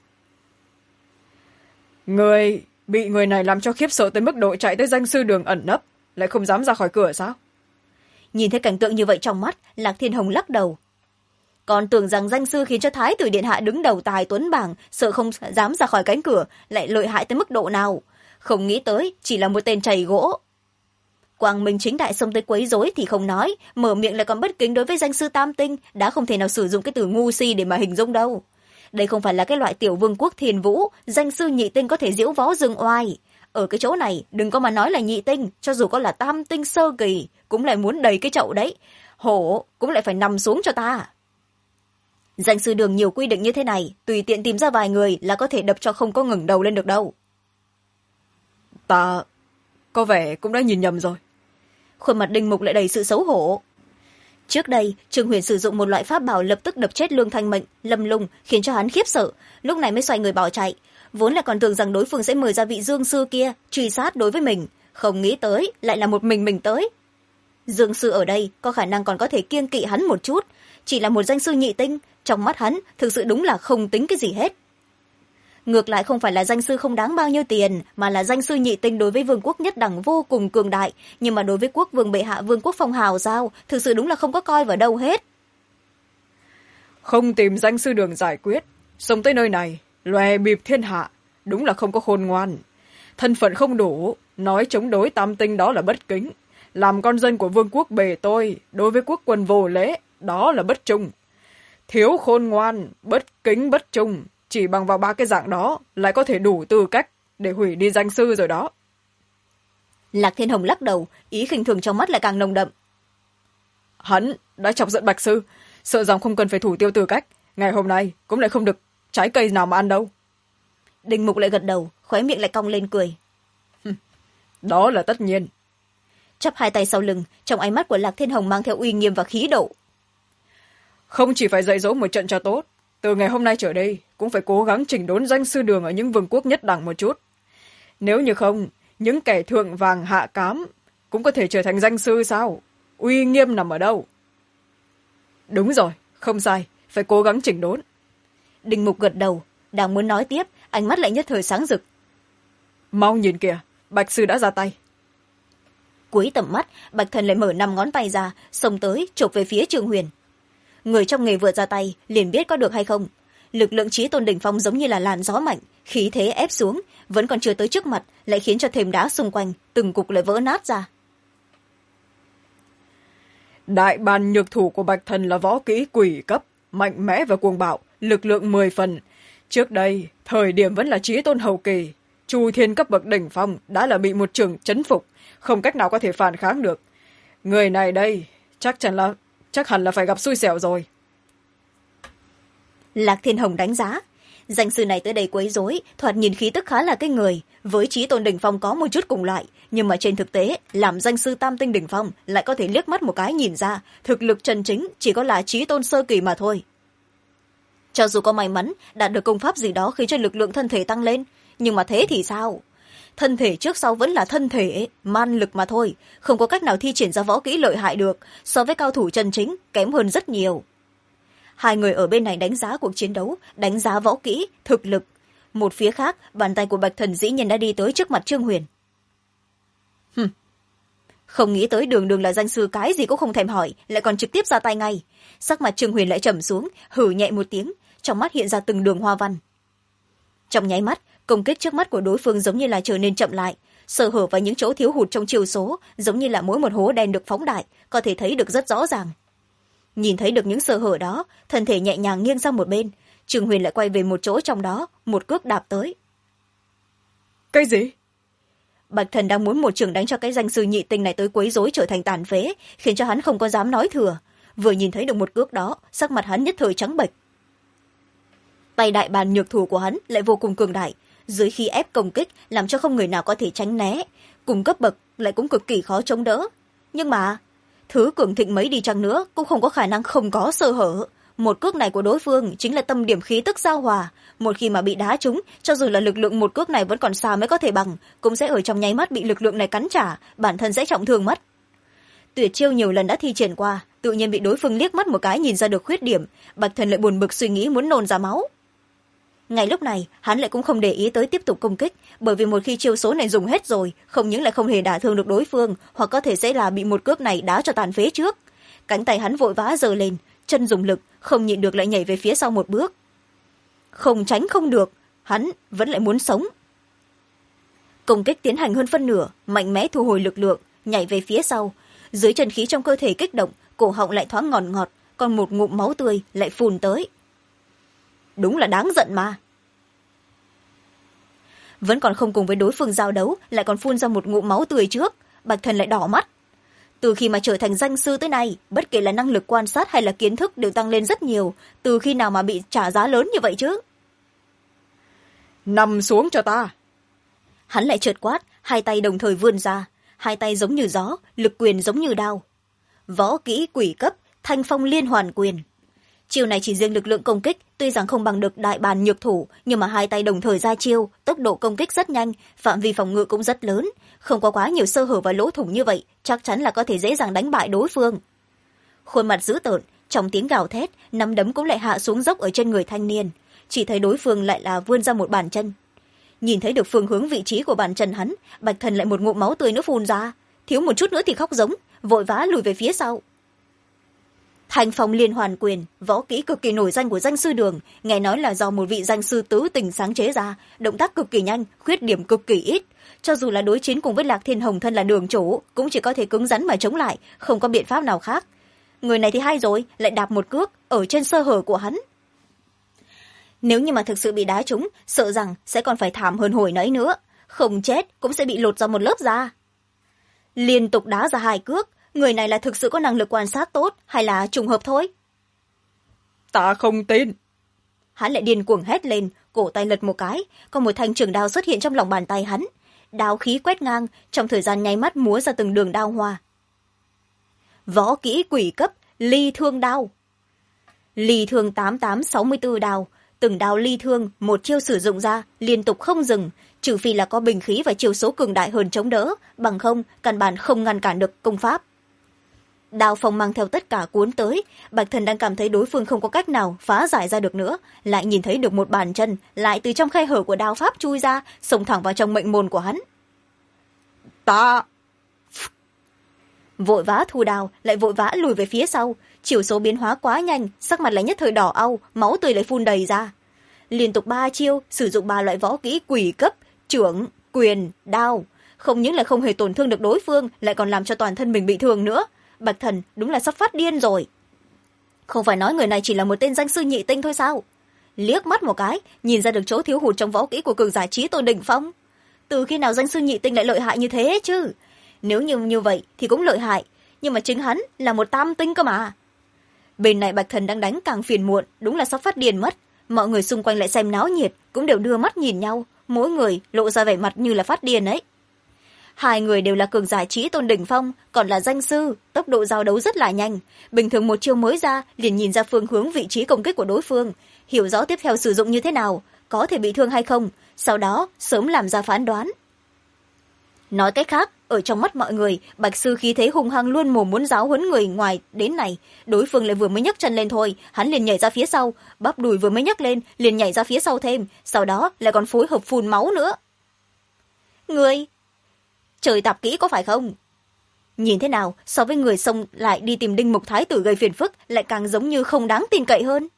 Người bị người này làm cho khiếp sợ tới mức độ chạy tới danh sư đường ẩn nấp, lại không dám ra khỏi cửa sao? Nhìn thấy cảnh tượng như vậy trong mắt, Lạc Thiên Hồng lắc đầu. Còn tưởng rằng danh sư khiến cho Thái tử điện hạ đứng đầu tài tuấn bảng, sợ không dám ra khỏi cánh cửa, lại lợi hại tới mức độ nào. Không nghĩ tới chỉ là một tên chày gỗ. Quang Minh chính đại xông tới quấy rối thì không nói, mở miệng lại còn bất kính đối với danh sư tam tinh, đã không thể nào sử dụng cái từ ngu si để mà hình dung đâu. Đây không phải là cái loại tiểu vương quốc thiền vũ, danh sư nhị tinh có thể diễu võ dương oai. Ở cái chỗ này đừng có mà nói là nhị tinh, cho dù có là tam tinh sơ kỳ cũng lại muốn đầy cái chậu đấy, hổ cũng lại phải nằm xuống cho ta. Danh sư đường nhiều quy định như thế này, tùy tiện tìm ra vài người là có thể đập cho không có ngẩng đầu lên được đâu. Ta có vẻ cũng đã nhìn nhầm rồi. Khuôn mặt Đinh Mục lại đầy sự xấu hổ. Trước đây Trương Huyền sử dụng một loại pháp bảo lập tức đập chết Lương Thanh Mệnh, Lâm Lung, khiến cho hắn khiếp sợ, lúc này mới xoay người bỏ chạy. Vốn là còn tưởng rằng đối phương sẽ mời ra vị Dương sư kia truy sát đối với mình, không nghĩ tới lại là một mình tới. Dương sư ở đây có khả năng còn có thể kiêng kỵ hắn một chút, chỉ là một danh sư nhị tinh, trong mắt hắn thực sự đúng là không tính cái gì hết. Ngược lại không phải là danh sư không đáng bao nhiêu tiền, mà là danh sư nhị tinh đối với vương quốc nhất đẳng vô cùng cường đại, nhưng mà đối với quốc vương bệ hạ vương quốc phong hào sao, thực sự đúng là không có coi vào đâu hết. Không tìm danh sư đường giải quyết, xông tới nơi này lòe bịp thiên hạ, đúng là không có khôn ngoan. Thân phận không đủ, nói chống đối tam tinh đó là bất kính, làm con dân của vương quốc bề tôi đối với quốc quân vô lễ, đó là bất trung. Thiếu khôn ngoan, bất kính bất trung, chỉ bằng vào ba cái dạng đó lại có thể đủ tư cách để hủy đi danh sư rồi đó. Lạc Thiên Hồng lắc đầu, ý khinh thường trong mắt lại càng nồng đậm. Hắn đã chọc giận Bạch sư, sợ rằng không cần phải thủ tiêu tư cách, ngày hôm nay cũng lại không được trái cây nào mà ăn đâu. Đinh Mục lại gật đầu, khóe miệng lại cong lên cười. Đó là tất nhiên. Chắp hai tay sau lưng, trong ánh mắt của Lạc Thiên Hồng mang theo uy nghiêm và khí độ. Không chỉ phải dạy dỗ một trận cho tốt, từ ngày hôm nay trở đi cũng phải cố gắng chỉnh đốn danh sư đường ở những vương quốc nhất đẳng một chút. Nếu như không, những kẻ thượng vàng hạ cám cũng có thể trở thành danh sư sao? Uy nghiêm nằm ở đâu? Đúng rồi, không sai, phải cố gắng chỉnh đốn. Đinh Mục gật đầu, đang muốn nói tiếp, ánh mắt lại nhất thời sáng rực. Mau nhìn kìa, Bạch sư đã ra tay. Cuối tầm mắt, Bạch Thần lại mở 5 ngón tay ra, xông tới chộp về phía Trương Huyền. Người trong nghề vừa ra tay liền biết có được hay không. Lực lượng chí tôn đỉnh phong giống như là làn gió mạnh, khí thế ép xuống, vẫn còn chưa tới trước mặt, lại khiến cho thềm đá xung quanh từng cục lại vỡ nát ra. Đại bàn nhược thủ của Bạch Thần là võ kỹ quỷ cấp, mạnh mẽ và cuồng bạo, lực lượng 10 phần. Trước đây thời điểm vẫn là chí tôn hậu kỳ, chu thiên cấp bậc đỉnh phong đã là bị một trường chấn phục, không cách nào có thể phản kháng được. Người này đây chắc hẳn là phải gặp xui xẻo rồi. Lạc Thiên Hồng đánh giá danh sư này tới đây quấy rối, thoạt nhìn khí tức khá là cái người, với chí tôn đỉnh phong có một chút cùng loại, nhưng mà trên thực tế làm danh sư tam tinh đỉnh phong lại có thể liếc mắt một cái nhìn ra thực lực chân chính chỉ có là chí tôn sơ kỳ mà thôi. Cho dù có may mắn đạt được công pháp gì đó khiến cho lực lượng thân thể tăng lên, nhưng mà thế thì sao? Thân thể trước sau vẫn là thân thể man lực mà thôi, không có cách nào thi triển ra võ kỹ lợi hại được, so với cao thủ chân chính kém hơn rất nhiều. Hai người ở bên này đánh giá cuộc chiến đấu, đánh giá võ kỹ thực lực. Một phía khác, bàn tay của Bạch Thần dĩ nhiên đã đi tới trước mặt Trương Huyền. Không nghĩ tới đường đường là danh sư cái gì cũng không thèm hỏi, lại còn trực tiếp ra tay ngay. Sắc mặt Trương Huyền lại trầm xuống, hử nhẹ một tiếng, trong mắt hiện ra từng đường hoa văn. Trong nháy mắt, công kích trước mắt của đối phương giống như là trở nên chậm lại, sơ hở và những chỗ thiếu hụt trong chiều số giống như là mỗi một hố đen được phóng đại, có thể thấy được rất rõ ràng. Nhìn thấy được những sơ hở đó, thân thể nhẹ nhàng nghiêng sang một bên, Trương Huyền lại quay về một chỗ trong đó, một cước đạp tới. Cái gì? Bạch Thần đang muốn một trường đánh cho cái danh sư nhị tinh này tới quấy rối trở thành tàn phế, khiến cho hắn không có dám nói thừa. Vừa nhìn thấy được một cước đó, sắc mặt hắn nhất thời trắng bệch. Tay đại bàn nhược thủ của hắn lại vô cùng cường đại, dưới khi ép công kích làm cho không người nào có thể tránh né, cùng cấp bậc lại cũng cực kỳ khó chống đỡ. Nhưng mà thứ cường thịnh mấy đi chăng nữa cũng không có khả năng không có sơ hở. Một cước này của đối phương chính là tâm điểm khí tức giao hòa, một khi mà bị đá trúng, cho dù là lực lượng một cước này vẫn còn xa mới có thể bằng, cũng sẽ ở trong nháy mắt bị lực lượng này cắn trả, bản thân sẽ trọng thương mất. Tuyệt chiêu nhiều lần đã thi triển qua, tự nhiên bị đối phương liếc mắt một cái nhìn ra được khuyết điểm, Bạch Thần lại buồn bực suy nghĩ muốn nôn ra máu. Ngay lúc này hắn lại cũng không để ý tới tiếp tục công kích, bởi vì một khi chiêu số này dùng hết rồi, không những lại không hề đả thương được đối phương, hoặc có thể sẽ là bị một cước này đá cho tàn phế trước. Cánh tay hắn vội vã giơ lên, chân dùng lực, không nhịn được lại nhảy về phía sau một bước. Không tránh không được, hắn vẫn lại muốn sống. Công kích tiến hành hơn phân nửa, mạnh mẽ thu hồi lực lượng, nhảy về phía sau, dưới chân khí trong cơ thể kích động, cổ họng lại thoáng ngọt ngọt, còn một ngụm máu tươi lại phun tới. Đúng là đáng giận mà. Vẫn còn không cùng với đối phương giao đấu, lại còn phun ra một ngụm máu tươi trước, Bạch Thần lại đỏ mắt. Từ khi mà trở thành danh sư tới nay, bất kể là năng lực quan sát hay là kiến thức đều tăng lên rất nhiều, từ khi nào mà bị trả giá lớn như vậy chứ? Nằm xuống cho ta. Hắn lại chợt quát, hai tay đồng thời vươn ra, hai tay giống như gió, lực quyền giống như đao. Võ kỹ quỷ cấp, Thanh Phong Liên Hoàn Quyền. Chiêu này chỉ riêng lực lượng công kích tuy rằng không bằng được đại bàn nhược thủ, nhưng mà hai tay đồng thời ra chiêu, tốc độ công kích rất nhanh, phạm vi phòng ngự cũng rất lớn, không có quá nhiều sơ hở và lỗ thủng như vậy, chắc chắn là có thể dễ dàng đánh bại đối phương. Khuôn mặt dữ tợn, trong tiếng gào thét, nắm đấm cũng lại hạ xuống dốc ở trên người thanh niên, chỉ thấy đối phương lại là vươn ra một bàn chân. Nhìn thấy được phương hướng vị trí của bàn chân hắn, Bạch Thần lại một ngụm máu tươi nữa phun ra, thiếu một chút nữa thì khóc giống, vội vã lùi về phía sau. Thanh Phong Liên Hoàn Quyền, võ kỹ cực kỳ nổi danh của danh sư Đường, nghe nói là do một vị danh sư tứ tình sáng chế ra, động tác cực kỳ nhanh, khuyết điểm cực kỳ ít, cho dù là đối chiến cùng với Lạc Thiên Hồng thân là đường chủ, cũng chỉ có thể cứng rắn mà chống lại, không có biện pháp nào khác. Người này thì hay rồi, lại đạp một cước ở trên sơ hở của hắn. Nếu như mà thực sự bị đá trúng, sợ rằng sẽ còn phải thảm hơn hồi nãy nữa, không chết cũng sẽ bị lột ra một lớp da. Liên tục đá ra hai cước, người này là thực sự có năng lực quan sát tốt hay là trùng hợp thôi? Ta không tin. Hắn lại điên cuồng hét lên, cổ tay lật một cái, có một thanh trường đao xuất hiện trong lòng bàn tay hắn, đao khí quét ngang, trong thời gian nháy mắt múa ra từng đường đao hoa. Võ kỹ quỷ cấp, ly thương đao. Ly thương 8864 đao, từng đao ly thương một chiêu sử dụng ra liên tục không dừng, trừ phi là có bình khí và chiêu số cường đại hơn chống đỡ, bằng không căn bản không ngăn cản được công pháp. Đao phong mang theo tất cả cuốn tới, Bạch Thần đang cảm thấy đối phương không có cách nào phá giải ra được nữa, lại nhìn thấy được một bàn chân lại từ trong khe hở của đao pháp chui ra, xông thẳng vào trong mệnh môn của hắn. Ta vội vã thu đao, lại vội vã lùi về phía sau, chiều số biến hóa quá nhanh, sắc mặt lại nhất thời đỏ au, máu tươi lại phun đầy ra. Liên tục 3 chiêu, sử dụng 3 loại võ kỹ quỷ cấp, chưởng, quyền, đao, không những là không hề tổn thương được đối phương, lại còn làm cho toàn thân mình bị thương nữa. Bạch Thần đúng là sắp phát điên rồi. không phải nói người này chỉ là một tên danh sư nhị tinh thôi sao? Liếc mắt một cái nhìn ra được chỗ thiếu hụt trong võ kỹ của cường giả trí tôn đỉnh phong. Từ khi nào danh sư nhị tinh lại lợi hại như thế chứ? Nếu như vậy thì cũng lợi hại, nhưng mà chính hắn là một tam tinh cơ mà. Bên này Bạch Thần đang đánh càng phiền muộn, đúng là sắp phát điên mất. Mọi người xung quanh lại xem náo nhiệt, cũng đều đưa mắt nhìn nhau, mỗi người lộ ra vẻ mặt như là phát điên ấy. Hai người đều là cường giả trí tôn đỉnh phong, còn là danh sư, tốc độ giao đấu rất là nhanh. Bình thường một chiêu mới ra liền nhìn ra phương hướng vị trí công kích của đối phương, hiểu rõ tiếp theo sử dụng như thế nào, có thể bị thương hay không, sau đó sớm làm ra phán đoán. Nói cách khác, ở trong mắt mọi người, Bạch sư khí thế hung hăng luôn mồm muốn giáo huấn người ngoài đến này. Đối phương lại vừa mới nhấc chân lên thôi, hắn liền nhảy ra phía sau, bắp đùi vừa mới nhấc lên liền nhảy ra phía sau thêm, sau đó lại còn phối hợp phun máu nữa. Người trời tạp kỹ có phải không? Nhìn thế nào so với người xông lại đi tìm Đinh Mục Thái tử gây phiền phức lại càng giống như không đáng tin cậy hơn.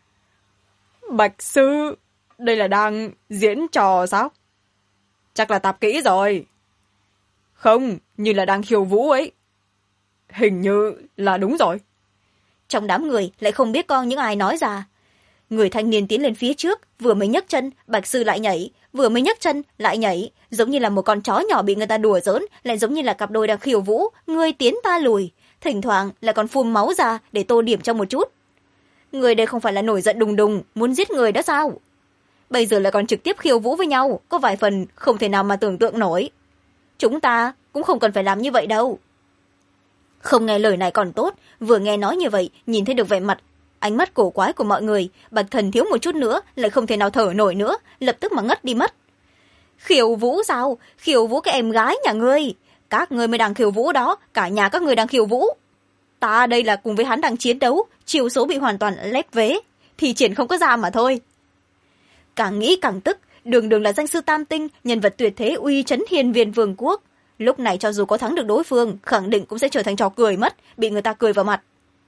Bạch sư, đây là đang diễn trò sao? Chắc là tạp kỹ rồi. Không, như là đang khiêu vũ ấy. Hình như là đúng rồi. Trong đám người lại không biết con những ai nói ra. Người thanh niên tiến lên phía trước, vừa mới nhấc chân, Bạch sư lại nhảy, vừa mới nhấc chân, lại nhảy, giống như là một con chó nhỏ bị người ta đùa giỡn, lại giống như là cặp đôi đang khiêu vũ, người tiến ta lùi, thỉnh thoảng lại còn phun máu ra để tô điểm cho một chút. Người đây không phải là nổi giận đùng đùng, muốn giết người đó sao? Bây giờ lại còn trực tiếp khiêu vũ với nhau, có vài phần không thể nào mà tưởng tượng nổi. Chúng ta cũng không cần phải làm như vậy đâu. Không nghe lời này còn tốt, vừa nghe nói như vậy, nhìn thấy được vẻ mặt ánh mắt cổ quái của mọi người, Bạch Thần thiếu một chút nữa lại không thể nào thở nổi nữa, lập tức mà ngất đi mất. Khiêu vũ sao? Khiêu vũ cái em gái nhà ngươi? Các ngươi mới đang khiêu vũ đó, cả nhà các ngươi đang khiêu vũ. Ta đây là cùng với hắn đang chiến đấu, chiêu số bị hoàn toàn lép vế, thì triển không có ra mà thôi. Càng nghĩ càng tức, đường đường là danh sư tam tinh, nhân vật tuyệt thế uy chấn hiên viên vương quốc. Lúc này cho dù có thắng được đối phương, khẳng định cũng sẽ trở thành trò cười mất, bị người ta cười vào mặt.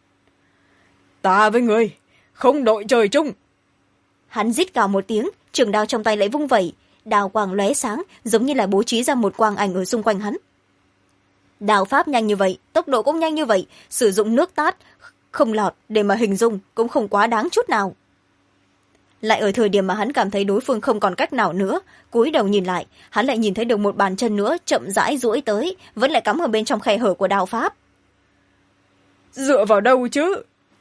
Ta với người, không đội trời chung. Hắn rít gào một tiếng, trường đao trong tay lại vung vẩy, đao quang lóe sáng, giống như là bố trí ra một quang ảnh ở xung quanh hắn. Đao pháp nhanh như vậy, tốc độ cũng nhanh như vậy, sử dụng nước tát không lọt để mà hình dung cũng không quá đáng chút nào. Lại ở thời điểm mà hắn cảm thấy đối phương không còn cách nào nữa, cúi đầu nhìn lại, hắn lại nhìn thấy được một bàn chân nữa chậm rãi duỗi tới, vẫn lại cắm ở bên trong khe hở của đao pháp. Dựa vào đâu chứ?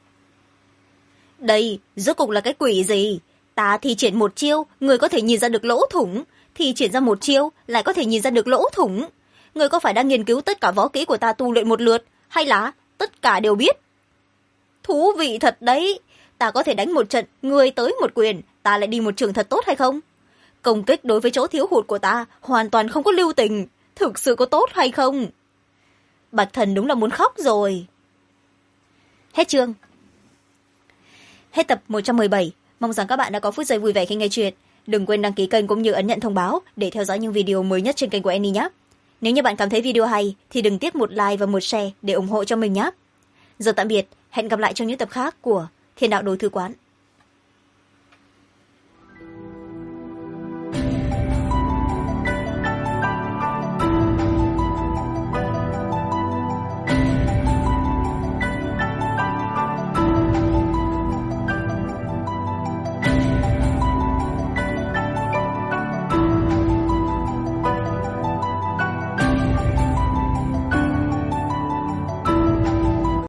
Đây, rốt cục là cái quỷ gì? Ta thi triển một chiêu, người có thể nhìn ra được lỗ thủng. Thi triển ra một chiêu, lại có thể nhìn ra được lỗ thủng. Người có phải đang nghiên cứu tất cả võ kỹ của ta tu luyện một lượt, hay là tất cả đều biết? Thú vị thật đấy. Ta có thể đánh một trận, người tới một quyền, ta lại đi một trường thật tốt hay không? Công kích đối với chỗ thiếu hụt của ta hoàn toàn không có lưu tình. Thực sự có tốt hay không? Bạch Thần đúng là muốn khóc rồi. Hết chương. Hết tập 117. Mong rằng các bạn đã có phút giây vui vẻ khi nghe chuyện. Đừng quên đăng ký kênh cũng như ấn nhận thông báo để theo dõi những video mới nhất trên kênh của Annie nhé. Nếu như bạn cảm thấy video hay thì đừng tiếc một like và một share để ủng hộ cho mình nhé. Giờ tạm biệt, hẹn gặp lại trong những tập khác của Thiên Đạo Đồ Thư Quán.